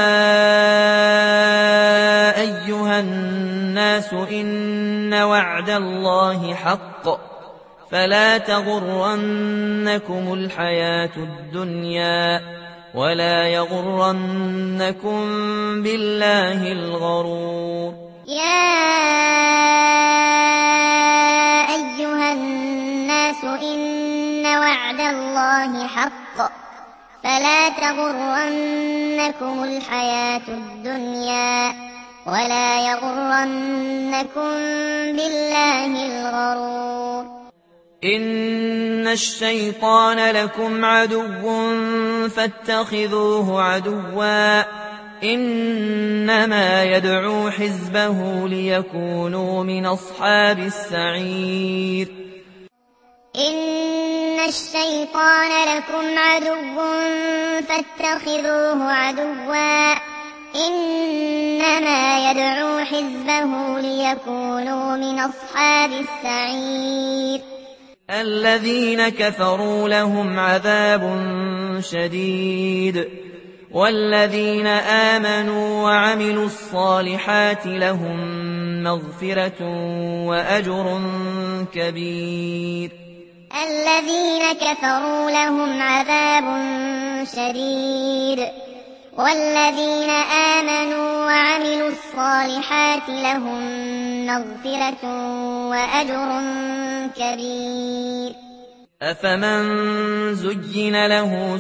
أيها الناس إن وعد الله حق فلا تغرنكم الحياة الدنيا ولا يغرنكم بالله الغرور يا أيها الناس إن وعد الله حق فلا تغرنكم الحياة الدنيا ولا يغرنكم بالله الغرور إن الشيطان لكم عدو فاتخذوه عدوا إنما يدعو حزبه ليكونوا من أصحاب السعير إن الشيطان لكم عدو فاتخذوه عدوا إنما يدعو حزبه ليكونوا من أصحاب السعير الذين كفروا لهم عذاب شديد والذين آمنوا وعملوا الصالحات لهم مغفرة وأجر كبير. الذين كفروا لهم عذاب شديد والذين آمنوا وعملوا الصالحات لهم مغفرة وأجر كبير. أفمن زين له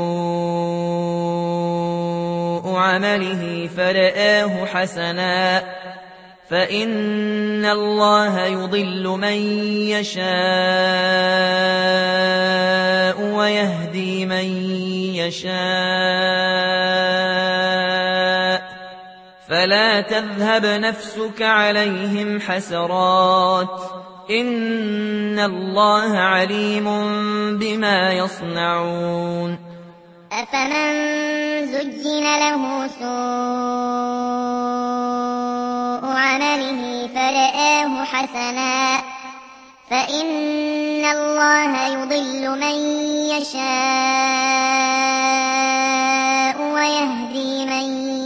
سوء عمله فرآه حسنا فإن الله يضل من يشاء ويهدي من يشاء فلا تذهب نفسك عليهم حسرات إن الله عليم بما يصنعون. أفمن زين له سوء عمله فرآه حسنا فإن الله يضل من يشاء ويهدي من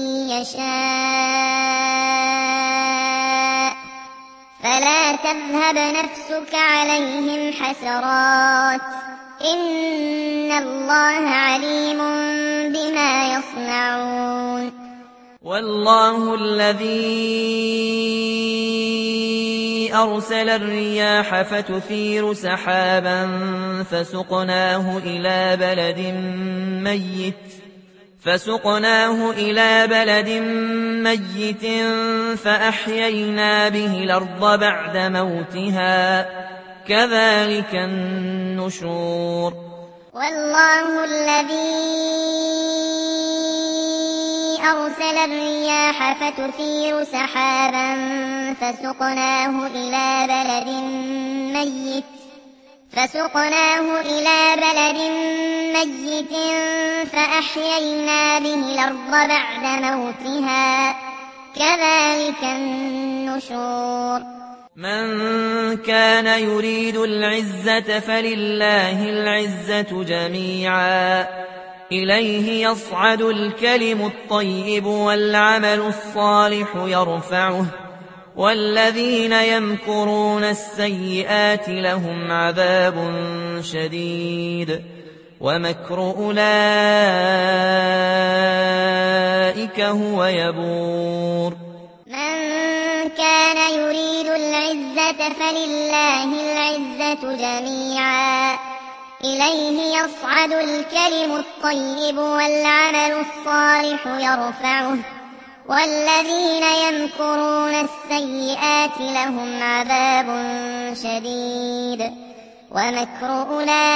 يشاء فلا تذهب نفسك عليهم حسرات إن الله عليم بما يصنعون. والله الذي أرسل الرياح فتثير سحابا فسقناه إلى بلد ميت فأحيينا به الأرض بعد موتها كذلك النشور. والله الذي أرسل الرياح فتثير سحابا فسقناه إلى بلد ميت فأحيينا به الأرض بعد موتها كذلك النشور. من كان يريد العزة فلله العزة جميعا إليه يصعد الكلم الطيب والعمل الصالح يرفعه والذين يمكرون السيئات لهم عذاب شديد ومكر أولئك هو يبور. من كان يريد العزة فلله العزة جميعا إليه يصعد الكلم الطيب والعمل الصالح يرفعه والذين يمكرون السيئات لهم عذاب شديد ومكر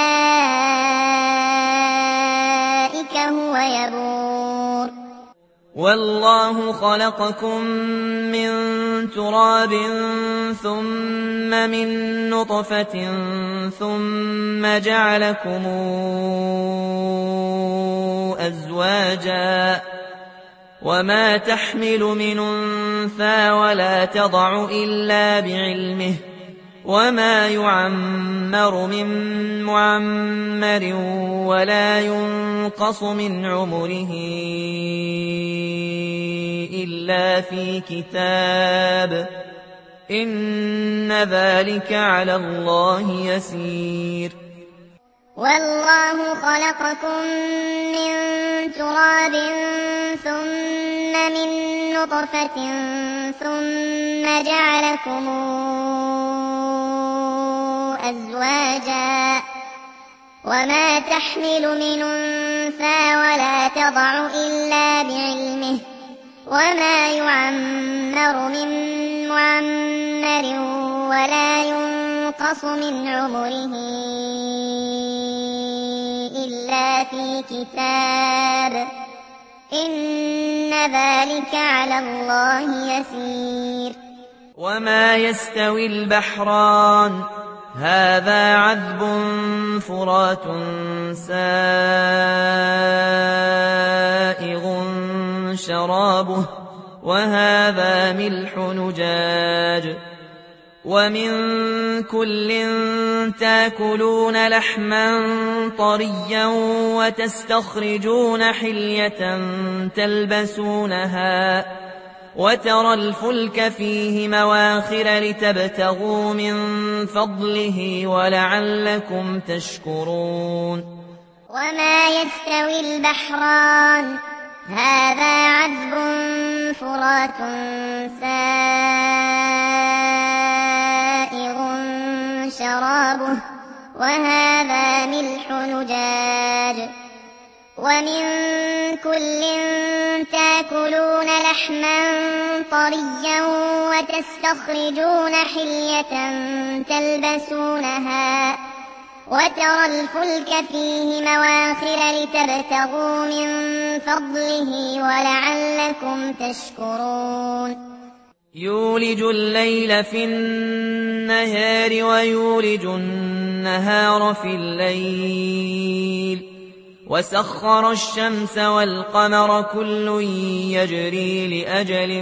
أولئك هو يبور. والله خلقكم من تراب ثم من نطفة ثم جعلكم أزواجا وما تحمل من أنثى ولا تضع إلا بعلمه وما يعمر من معمر ولا ينقص من عمره إلا في كتاب إن ذلك على الله يسير. والله خلقكم من تراب ثم من نطفة ثم جعلكم أزواجا وما تحمل من أنثى ولا تضع إلا بعلمه وما يعمر من معمر ولا ينقص من عمره إلا في كتاب إن ذلك على الله يسير. وما يستوي البحران هذا عذب فرات سائغ شرابه وهذا ملح نجاج ومن كل تاكلون لحما طريا وتستخرجون حلية وترى الفلك فيه مواخر لتبتغوا من فضله ولعلكم تشكرون وما يستوي البحران هذا عذب فرات سائغ شرابه وهذا ملح نجاج ومن كل تاكلون لحما طريا وتستخرجون حلية تلبسونها وترى الفلك فيه مواخر لتبتغوا من فضله ولعلكم تشكرون يولج الليل في النهار ويولج النهار في الليل وسخر الشمس والقمر كل يجري لأجل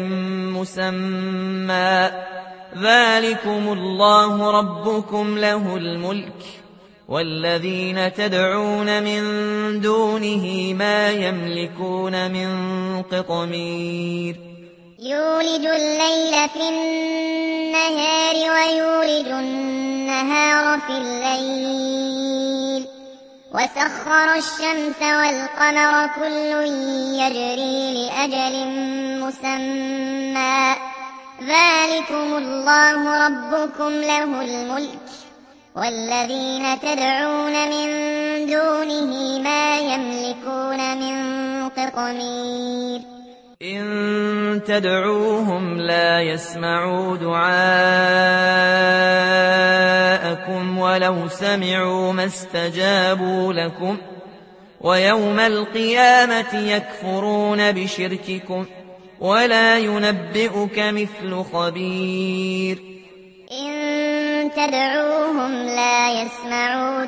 مسمى ذلكم الله ربكم له الملك والذين تدعون من دونه ما يملكون من قطمير يولج الليل في النهار ويولج النهار في الليل وسخر الشمس والقمر كل يجري لأجل مسمى ذلكم الله ربكم له الملك والذين تدعون من دونه ما يملكون من قطمير إن تدعوهم لا يسمعوا دعاءكم ولو سمعوا ما استجابوا لكم ويوم القيامة يكفرون بشرككم ولا ينبئك مثل خبير إن تدعوهم لا يسمعوا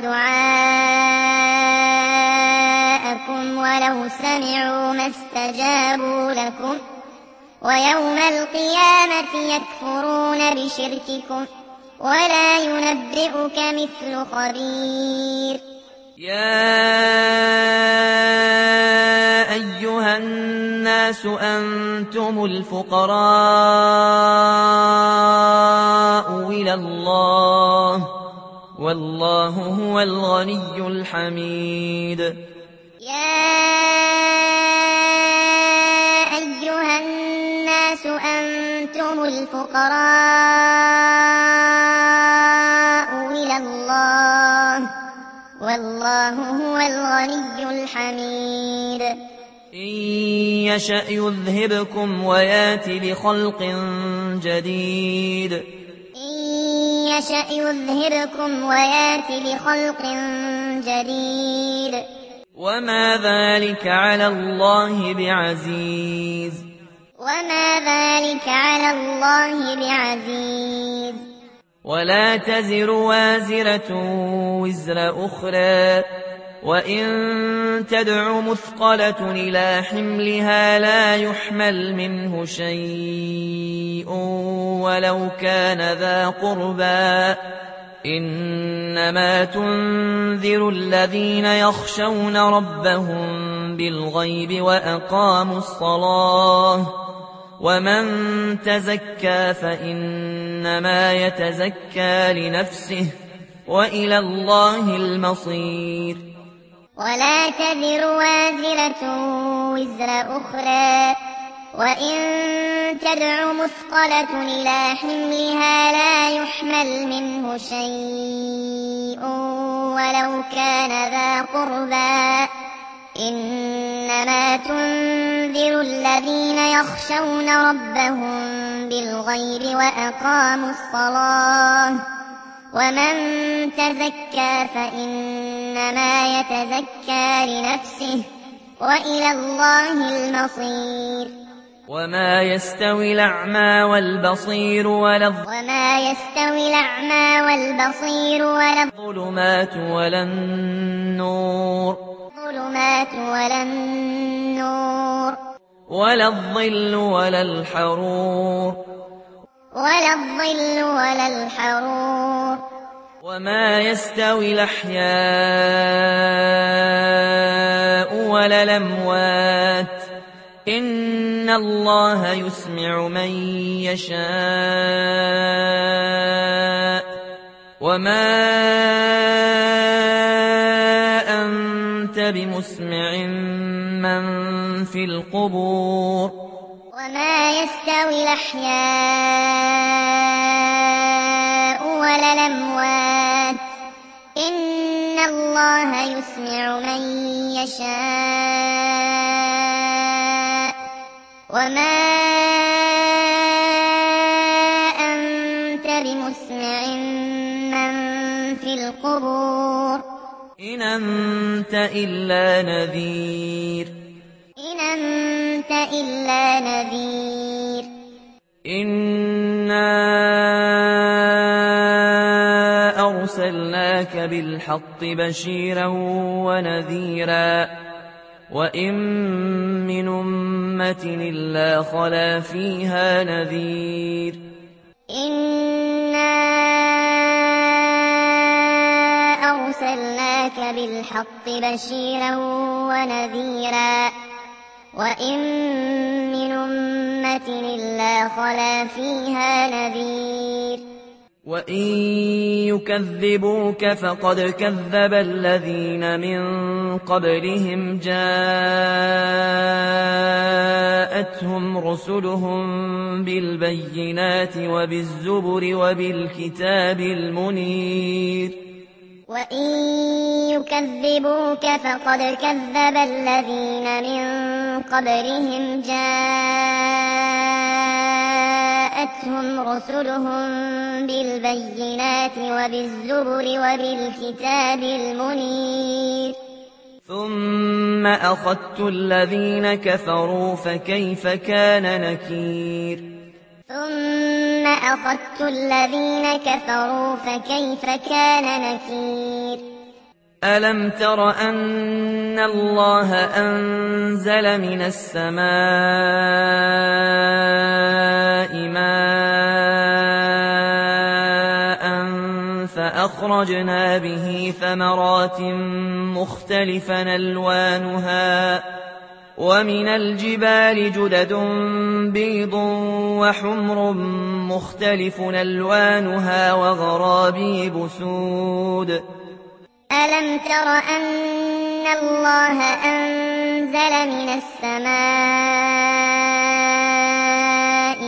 دعاءكم ولو سمعوا ما استجابوا لكم ويوم القيامة يكفرون بشرككم ولا ينبئك مثل خبير يا أيها الناس أنتم الفقراء إلى الله والله هو الغني الحميد يا أيها الناس أنتم الفقراء إلى الله والله هو الغني الحميد إن يشأ يذهبكم ويات بخلق جديد إن يشأ يذهبكم ويات بخلق جديد وما ذلك على الله بعزيز وما ذلك على الله بعزيز ولا تزر وازرة وزر أخرى وإن تدع مثقلة إلى حملها لا يحمل منه شيء ولو كان ذا قربى إنما تنذر الذين يخشون ربهم بالغيب وأقاموا الصلاة ومن تزكى فإنما يتزكى لنفسه وإلى الله المصير ولا تزر وازرة وزر أخرى وإن تدع مثقلة إلى حملها لا يحمل منه شيء ولو كان ذا قربى إنما تنذر الذين يخشون ربهم بالغيب وأقاموا الصلاة ومن تزكى فإنما يتزكى لنفسه وإلى الله المصير وما يستوي الأعمى والبصير ولا الظلمات ولا النور ولا الظل ولا الحرور وما يستوي الأحياء ولا الأموات إن إن الله يسمع من يشاء وما أنت بمسمع من في القبور وما يستوي الأحياء ولا الأموات إن الله يسمع من يشاء وما أنت بمسمع من في القبور إن أنت إلا نذير إنا أرسلناك بالحق بشيرا ونذيرا وإن من أمة إلا خلا فيها نذير إنا أرسلناك بالحق بشيرا ونذيرا وإن من أمة إلا خلا فيها نذير وإن يكذبوك فقد كذب الذين من قبلهم جاءتهم رسلهم بالبينات وبالزبر وبالكتاب المنير وإن يكذبوك فقد كذب الذين من قبلهم جاءتهم رسلهم بالبينات وبالزبر وبالكتاب المنير ثم أخذت الذين كفروا فكيف كان نكير ثم أخذت الذين كفروا فكيف كان نكير ألم تر أن الله أنزل من السماء ماء فأخرجنا به ثمرات مختلفا ألوانها ومن الجبال جدد بيض وحمر مختلف ألوانها وغرابيب سود ألم تر أن الله أنزل من السماء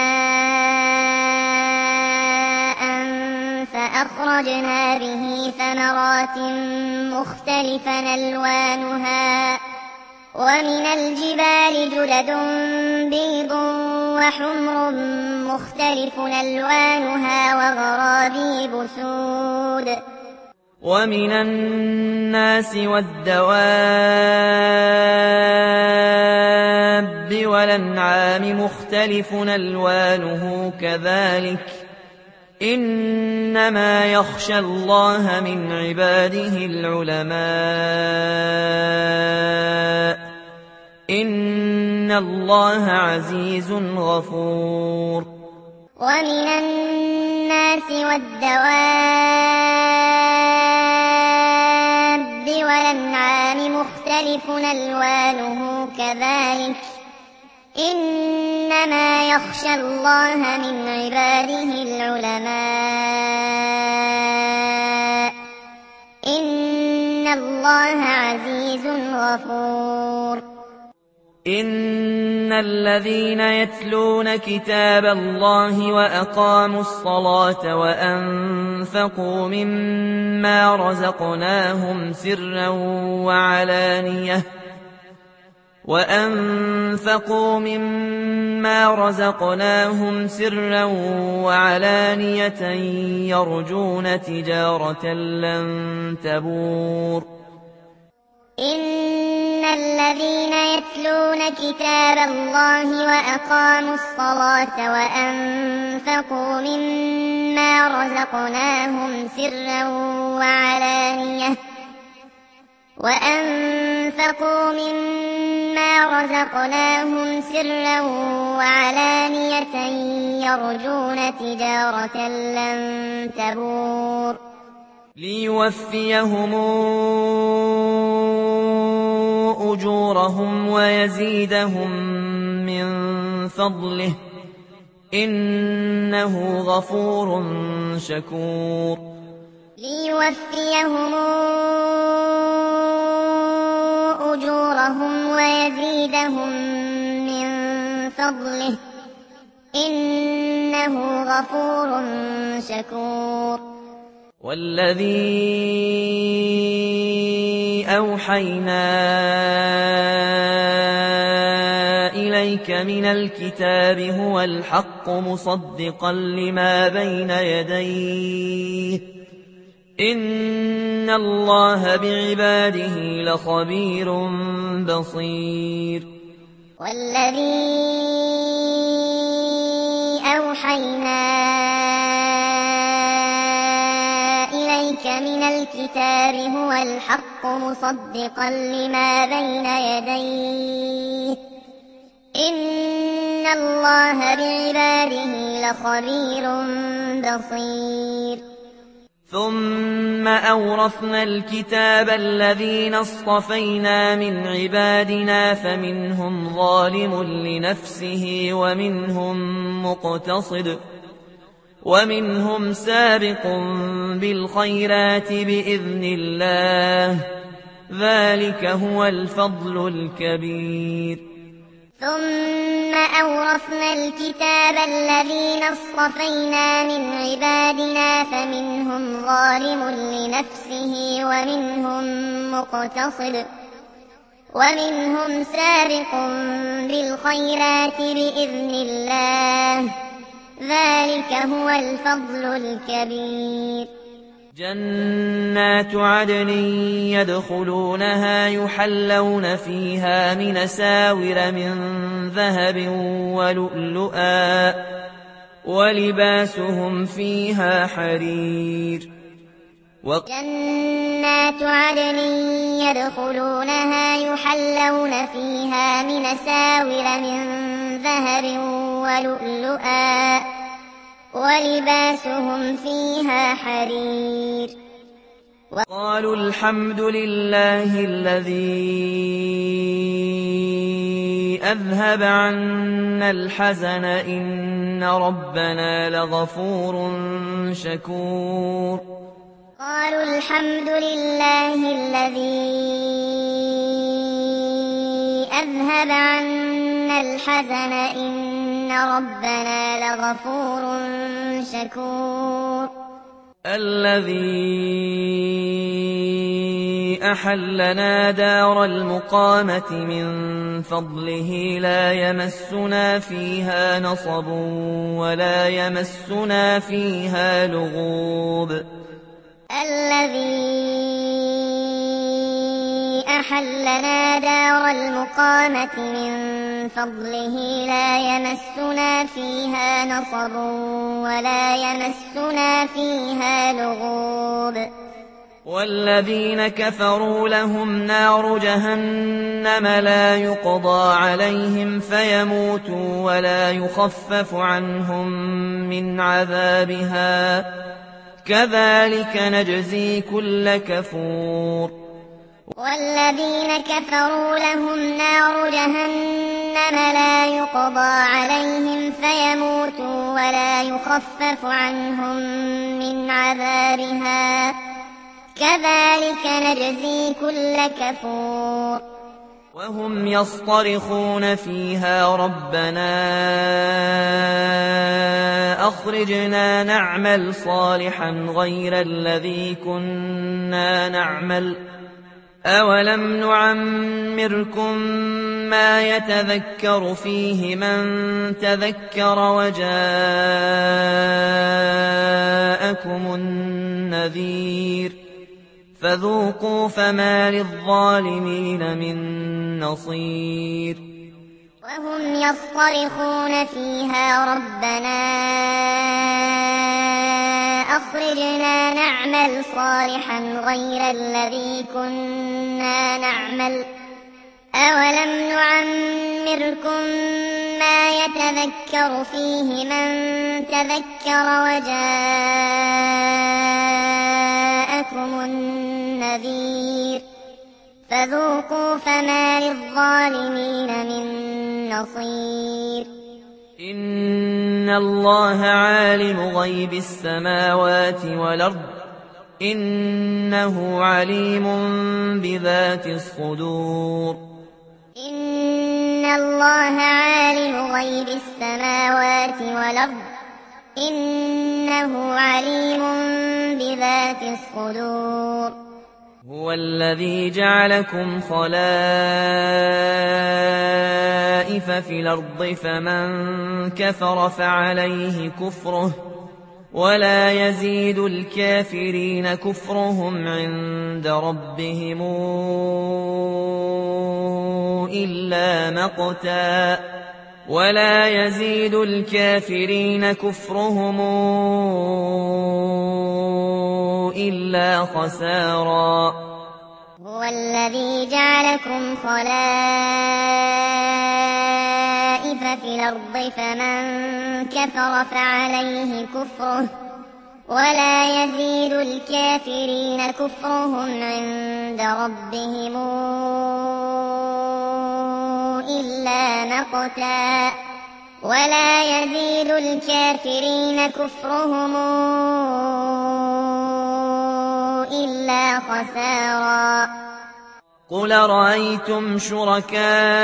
ماء فأخرجنا به ثمرات مختلفا ألوانها ومن الجبال جدد بيض وحمر مختلف ألوانها وغرابيب سود ومن الناس والدواب والأنعام مختلف ألوانه كذلك إنما يخشى الله من عباده العلماء إن الله عزيز غفور ومن الناس والدواب والأنعام مختلف ألوانه كذلك إنما يخشى الله من عباده العلماء إن الله عزيز غفور إن الذين يتلون كتاب الله وأقاموا الصلاة وأنفقوا مما رزقناهم سرا وعلانية يرجون تجارة لن تبور إن الذين يتلون كتاب الله وأقاموا الصلاة وأنفقوا مما رزقناهم سرا وعلانية يرجون تجارة لن تبور ليوفيهم أجورهم ويزيدهم من فضله إنه غفور شكور ليوفيهم أجورهم ويزيدهم من فضله إنه غفور شكور والذي أوحينا إليك من الكتاب هو الحق مصدقا لما بين يديه إن الله بعباده لخبير بصير والذي أوحينا إليك من الكتاب هو الحق مصدقا لما بين يديه إن الله بعباده لخبير بصير ثم أورثنا الكتاب الذين اصطفينا من عبادنا فمنهم ظالم لنفسه ومنهم مقتصد ومنهم سابق بالخيرات بإذن الله ذلك هو الفضل الكبير ثم أورثنا الكتاب الذين اصطفينا من عبادنا فمنهم ظالم لنفسه ومنهم مقتصد ومنهم سابق بالخيرات بإذن الله ذلك هو الفضل الكبير جنات عدن يدخلونها يحلون فيها من أساور من ذهب ولؤلؤا ولباسهم فيها حرير جنات عدن يدخلونها يحلون فيها من أساور من ذهب ولؤلؤا ولباسهم فيها حرير وقالوا الحمد لله الذي أذهب عنا الحزن إن ربنا لغفور شكور قالوا الحمد لله الذي أذهب عنا الحزن إن ربنا لغفور شكور الذي أحلنا دار المقامة من فضله لا يمسنا فيها نصب ولا يمسنا فيها لغوب الذي أحلنا دار المقامة من فضله لا يمسنا فيها نصب ولا يمسنا فيها لغوب والذين كفروا لهم نار جهنم لا يقضى عليهم فيموتوا ولا يخفف عنهم من عذابها كذلك نجزي كل كفور والذين كفروا لهم نار جهنم لا يقضى عليهم فيموتوا ولا يخفف عنهم من عذابها كذلك نجزي كل كفور وهم يصطرخون فيها ربنا أخرجنا نعمل صالحا غير الذي كنا نعمل أولم نعمركم ما يتذكر فيه من تذكر وجاءكم النذير فذوقوا فما للظالمين من نصير وهم يصطرخون فيها ربنا أخرجنا نعمل صالحا غير الذي كنا نعمل أولم نعمركم ما يتذكر فيه من تذكر وجاءكم النذير فذوقوا فما للظالمين من نصير إن الله عالم غيب السماوات والأرض إنه عليم بذات الصدور إن الله عالم غيب السماوات والأرض إنه عليم بذات الصدور هو الذي جعلكم خلائف في الأرض فمن كفر فعليه كفره ولا يزيد الكافرين كفرهم عند ربهم إلا مقتا ولا يزيد الكافرين كفرهم إلا خسارا هو الذي جعلكم خلائف في الأرض فمن كفر فعليه كفره ولا يزيد الكافرين كفرهم عند ربهم إلا مقتا ولا يزيد الكافرين كفرهم إلا خسارا قل رأيتم شركاءكم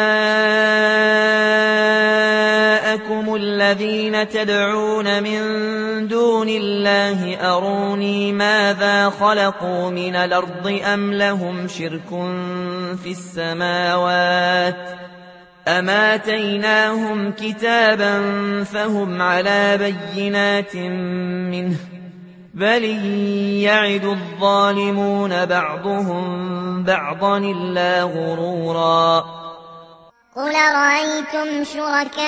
الذين تدعون من دون الله أروني ماذا خلقوا من الأرض أم لهم شرك في السماوات أم آتيناهم كتابا فهم على بينات منه بل يعد الظالمون بعضهم بعضا إلا غرورا قل رأيتم شركاءكم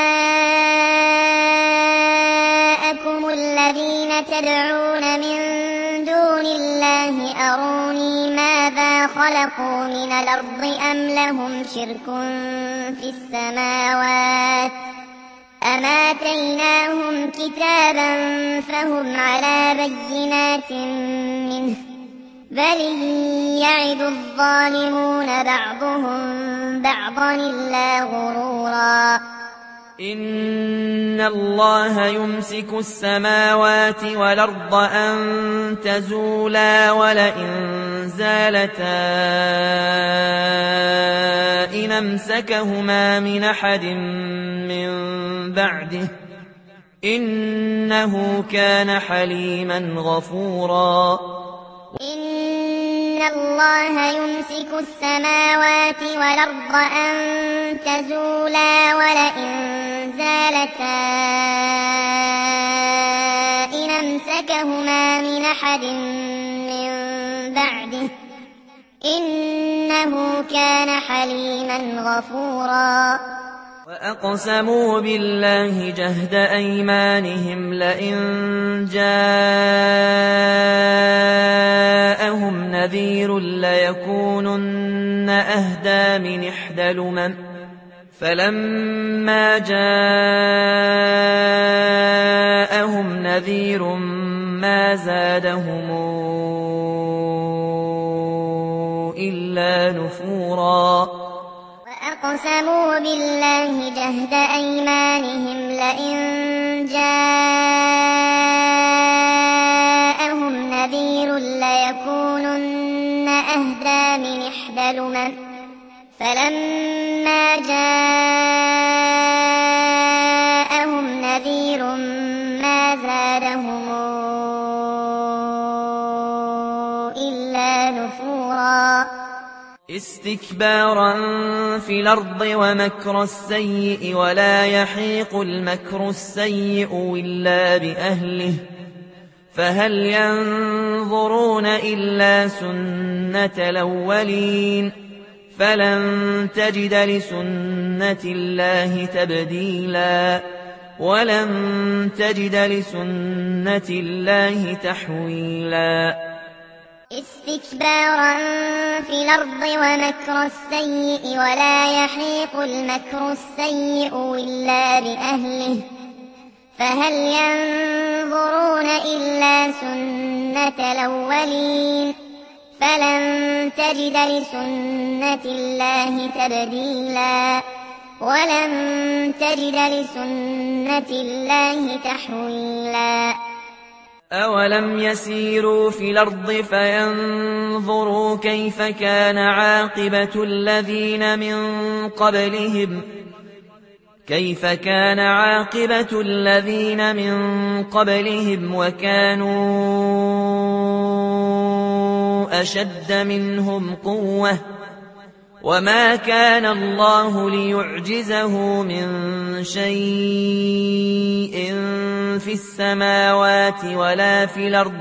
الذين تدعون من دون الله أروني ماذا خلقوا من الأرض أم لهم شرك في السماوات أم آتيناهم كتابا فهم على بينات منه بل يعد الظالمون بعضهم بعضا إلا غرورا إن الله يمسك السماوات والأرض أن تزولا ولئن زالتا إن أمسكهما من أحد من بعده إنه كان حليما غفورا إن الله يمسك السماوات والأرض أن تزولا ولئن زالتا إن أمسكهما من أحد من بعده إنه كان حليما غفورا وأقسموا بالله جهد أيمانهم لئن جاءهم نذير ليكونن أهدى من إحدى الأمم فلما جاءهم نذير ما زادهم إلا نفورا وأقسموا بالله جهد أيمانهم لئن جاءهم نذير ليكونن أهدى من إحدى الأمم فلما جاءهم نذير ما زادهم إلا نفورا استكبارا في الأرض ومكر السيء ولا يحيق المكر السيء إلا بأهله فهل ينظرون إلا سنة الأولين فلن تجد لسنة الله تبديلا ولن تجد لسنة الله تحويلا استكبارا في الأرض ومكر السيء ولا يحيق المكر السيء إلا بأهله فهل ينظرون إلا سنة الأولين فلن تجد لسنة الله تبديلا ولن تجد لسنة الله تحويلا أولم يسيروا في الأرض فينظروا كيف كان عاقبة الذين من قبلهم وكانوا أشد منهم قوة وما كان الله ليعجزه من شيء في السماوات ولا في الأرض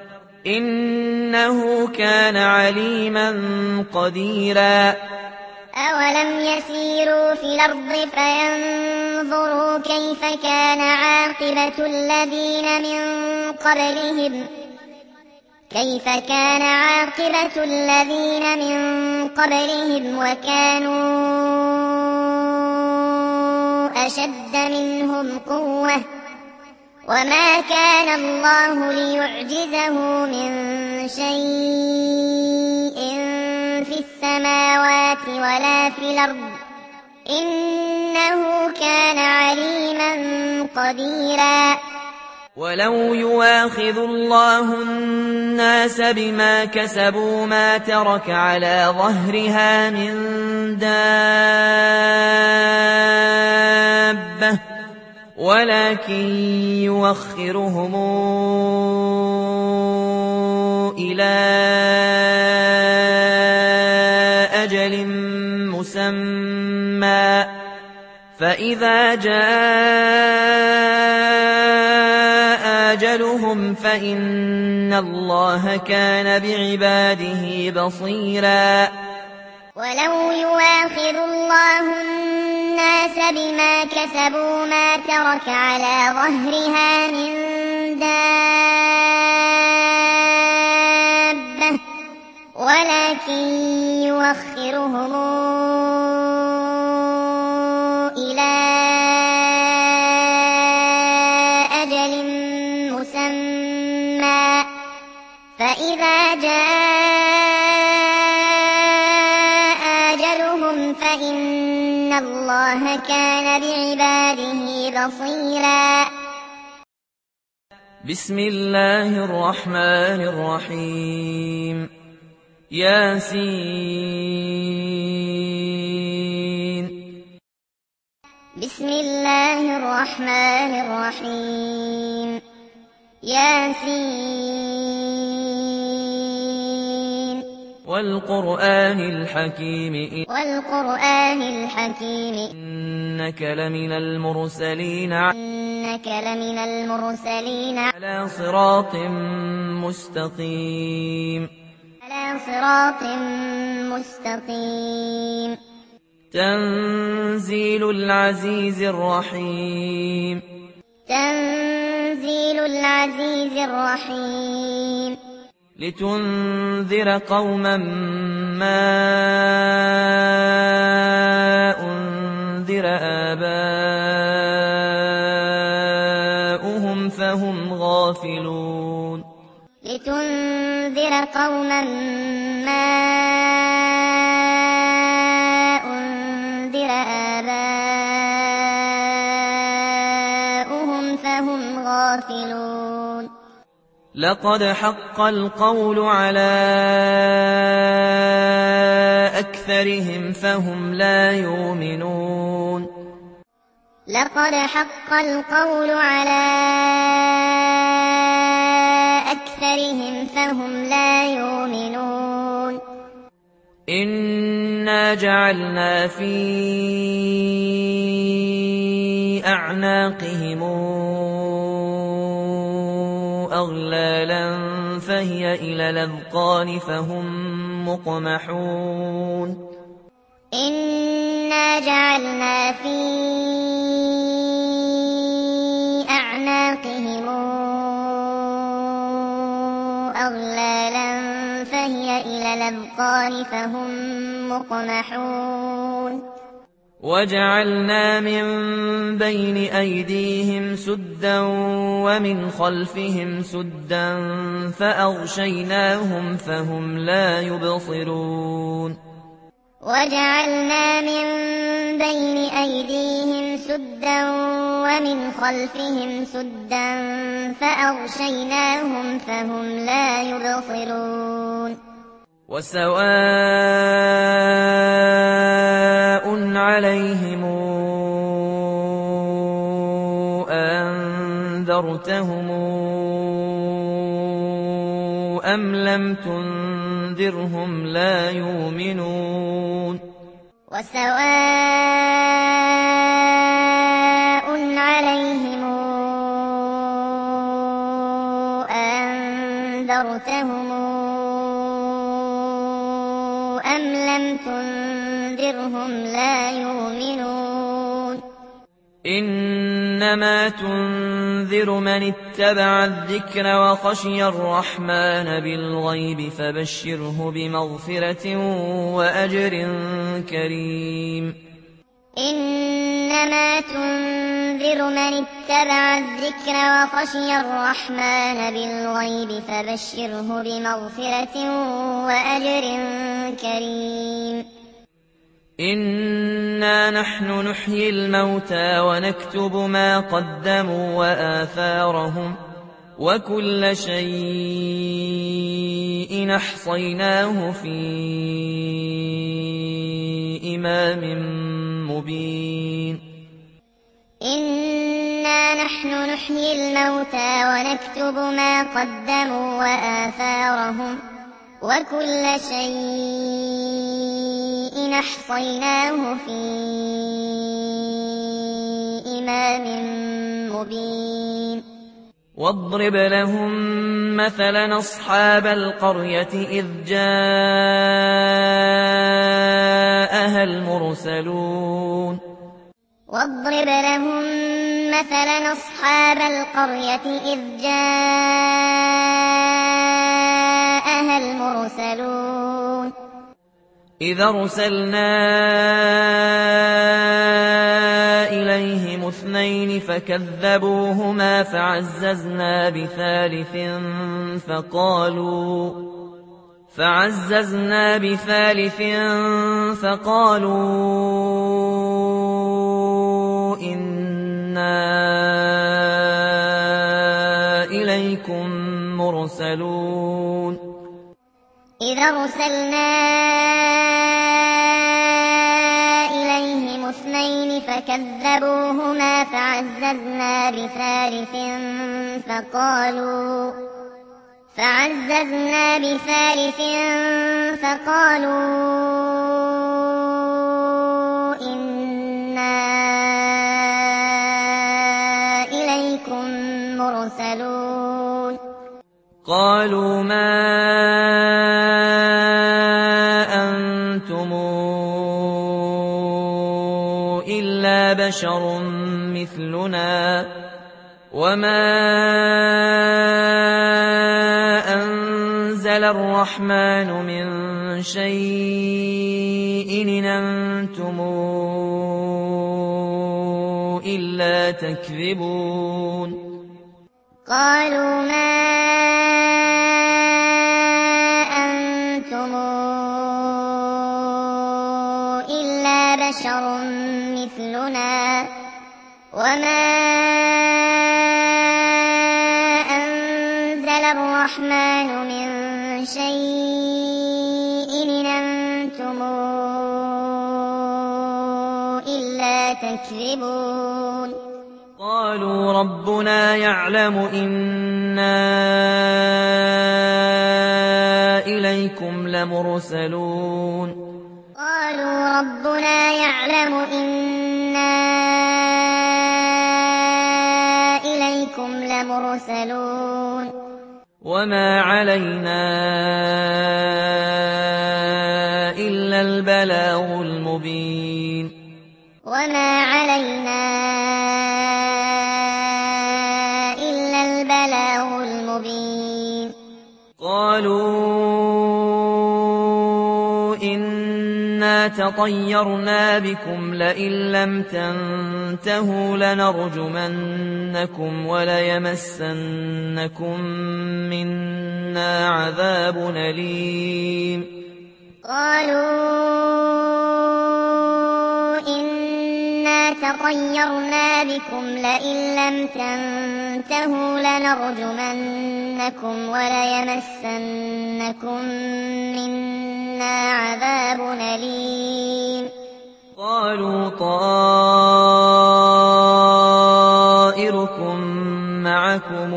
إنه كان عليما قديرا أولم يسيروا في الأرض فينظروا كيف كان عاقبة الذين من قبلهم وكانوا أشد منهم قوة وما كان الله ليعجزه من شيء في السماوات ولا في الأرض إنه كان عليما قديرا ولو يواخذ الله الناس بما كسبوا ما ترك على ظهرها من دابة ولكن يوخرهم إلى أجل مسمى فإذا جاء أجلهم فإن الله كان بعباده بصيرا ولو يواخذ الله الناس بما كسبوا ما ترك على ظهرها من دابة ولكن يوخرهم إلى أجل مسمى فإذا جاء أجلهم فإن الله كان بعباده بصيرا بسم الله الرحمن الرحيم ياسين بسم الله الرحمن الرحيم ياسين والقرآن الحكيم إنك لمن المرسلين على صراط مستقيم تنزيل العزيز الرحيم لتنذر قوما ما أنذر آباؤهم فهم غافلون لتنذر قوما ما أنذر آباؤهم فهم غافلون لقد حق القول على أكثرهم فهم لا يؤمنون لقد حق القول على أكثرهم فهم لا يؤمنون إنا جعلنا في أعناقهم أغلالا فهي إلى الأذقان فهم مقمحون إنا جعلنا في أعناقهم أغلالا فهي إلى الأذقان فهم مقمحون وجعلنا من بين أيديهم سدا ومن خلفهم سدا فأغشيناهم فهم لا يبصرون وجعلنا من بين أيديهم سدا ومن خلفهم سدا فأغشيناهم فهم لا يبصرون وسواء عليهم أنذرتهم أم لم تنذرهم لا يؤمنون وسواء عليهم أنذرتهم أم لم تنذرهم لا يؤمنون إنما تنذر من اتبع الذكر وخشي الرحمن بالغيب فبشره بمغفرة وأجر كريم إنما تنذر من اتبع الذكر وخشي الرحمن بالغيب فبشره بمغفرة وأجر كريم إنا نحن نحيي الموتى ونكتب ما قدموا وآثارهم وكل شيء أحصيناه في إمام مبين إنا نحن نحيي الموتى ونكتب ما قدموا وآثارهم وكل شيء أحصيناه في إمام مبين واضرب لهم مثلا أصحاب القرية إذ جاءها المرسلون واضرب لهم مثلا أصحاب القرية إذ جاءها المرسلون إذ أرسلنا إليهم اثنين فكذبوهما فعززنا بثالث فقالوا إنا إليكم مرسلون إذ أرسلنا إليهم اثنين فكذبوهما فعززنا بثالث فقالوا إنا إليكم مرسلون قالوا ما أنتم إلا بشر مثلنا وما أنزل الرحمن من شيء إن أنتم إلا تكذبون قالوا ما أنتم إلا بشر مثلنا وما أنزل الرحمن من شيء إن أنتم إلا تكذبون قالوا ربنا يعلم إنا إليكم لمرسلون قالوا ربنا يعلم إنا إليكم لمرسلون وما علينا إلا البلاغ المبين وما علينا إلا البلاغ المبين قالوا إنا تطيرنا بكم لئن لم تنتهوا لنرجمنكم وليمسنكم منا عذاب أليم قالوا إنا تطيرنا بكم لئن لم تنتهوا لنرجمنكم وليمسنكم منا عذاب أليم قالوا طائركم معكم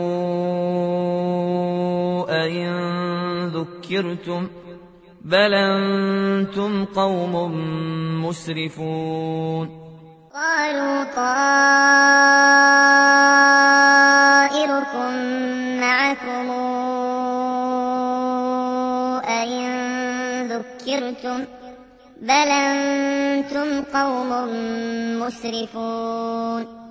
أئن ذكرتم بل أنتم قوم مسرفون قالوا طائركم معكم أئن ذكرتم بل أنتم قوم مسرفون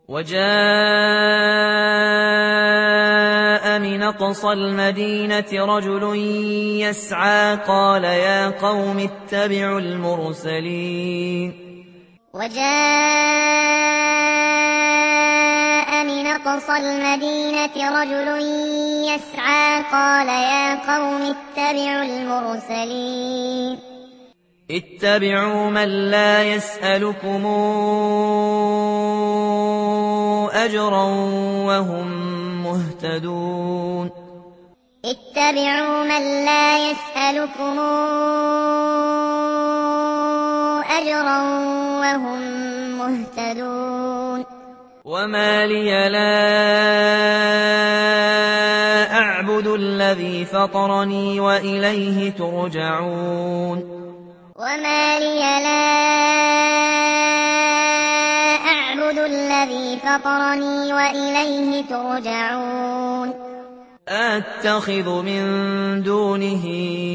وجاء من أقصى المدينة رجل يسعى قال يا قوم اتبعوا المرسلين وجاء من أقصى المدينة رجل يسعى قال يا قوم اتبعوا المرسلين اتبعوا من لا يسألكم أجرا وهم مهتدون اتبعوا من لا يسألكم أجرا وهم مهتدون وما لي لا أعبد الذي فطرني وإليه ترجعون وما لي لا أعبد الذي فطرني وإليه ترجعون أتخذ من دونه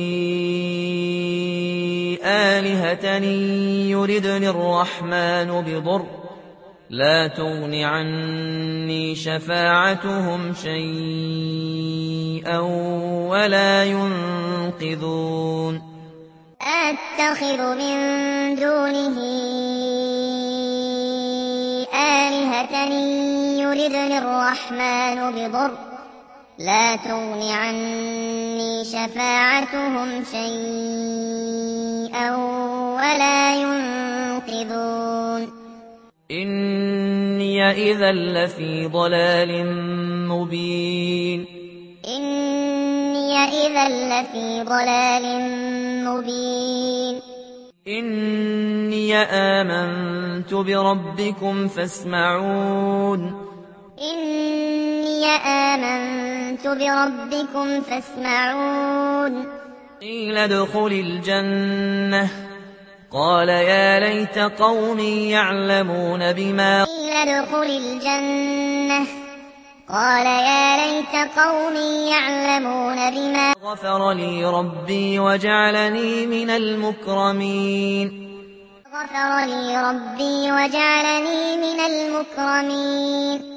آلهة يردني الرحمن بضر لا تغن عني شفاعتهم شيئا ولا ينقذون أتخذ من دونه آلهة يردني الرحمن بضر لا تغن عني شفاعتهم شيئا ولا ينقذون إني إذا لفي ضلال مبين إني إذا لفي ضلال مبين إني آمنت بربكم فاسمعون إني آمنت بربكم فاسمعون قيل ادخل الجنة قال يا ليت قومي يعلمون بما قيل ادخل الجنة قال يا ليت قومي يعلمون بما غفر لي ربي وجعلني من المكرمين غفر لي ربي وجعلني من المكرمين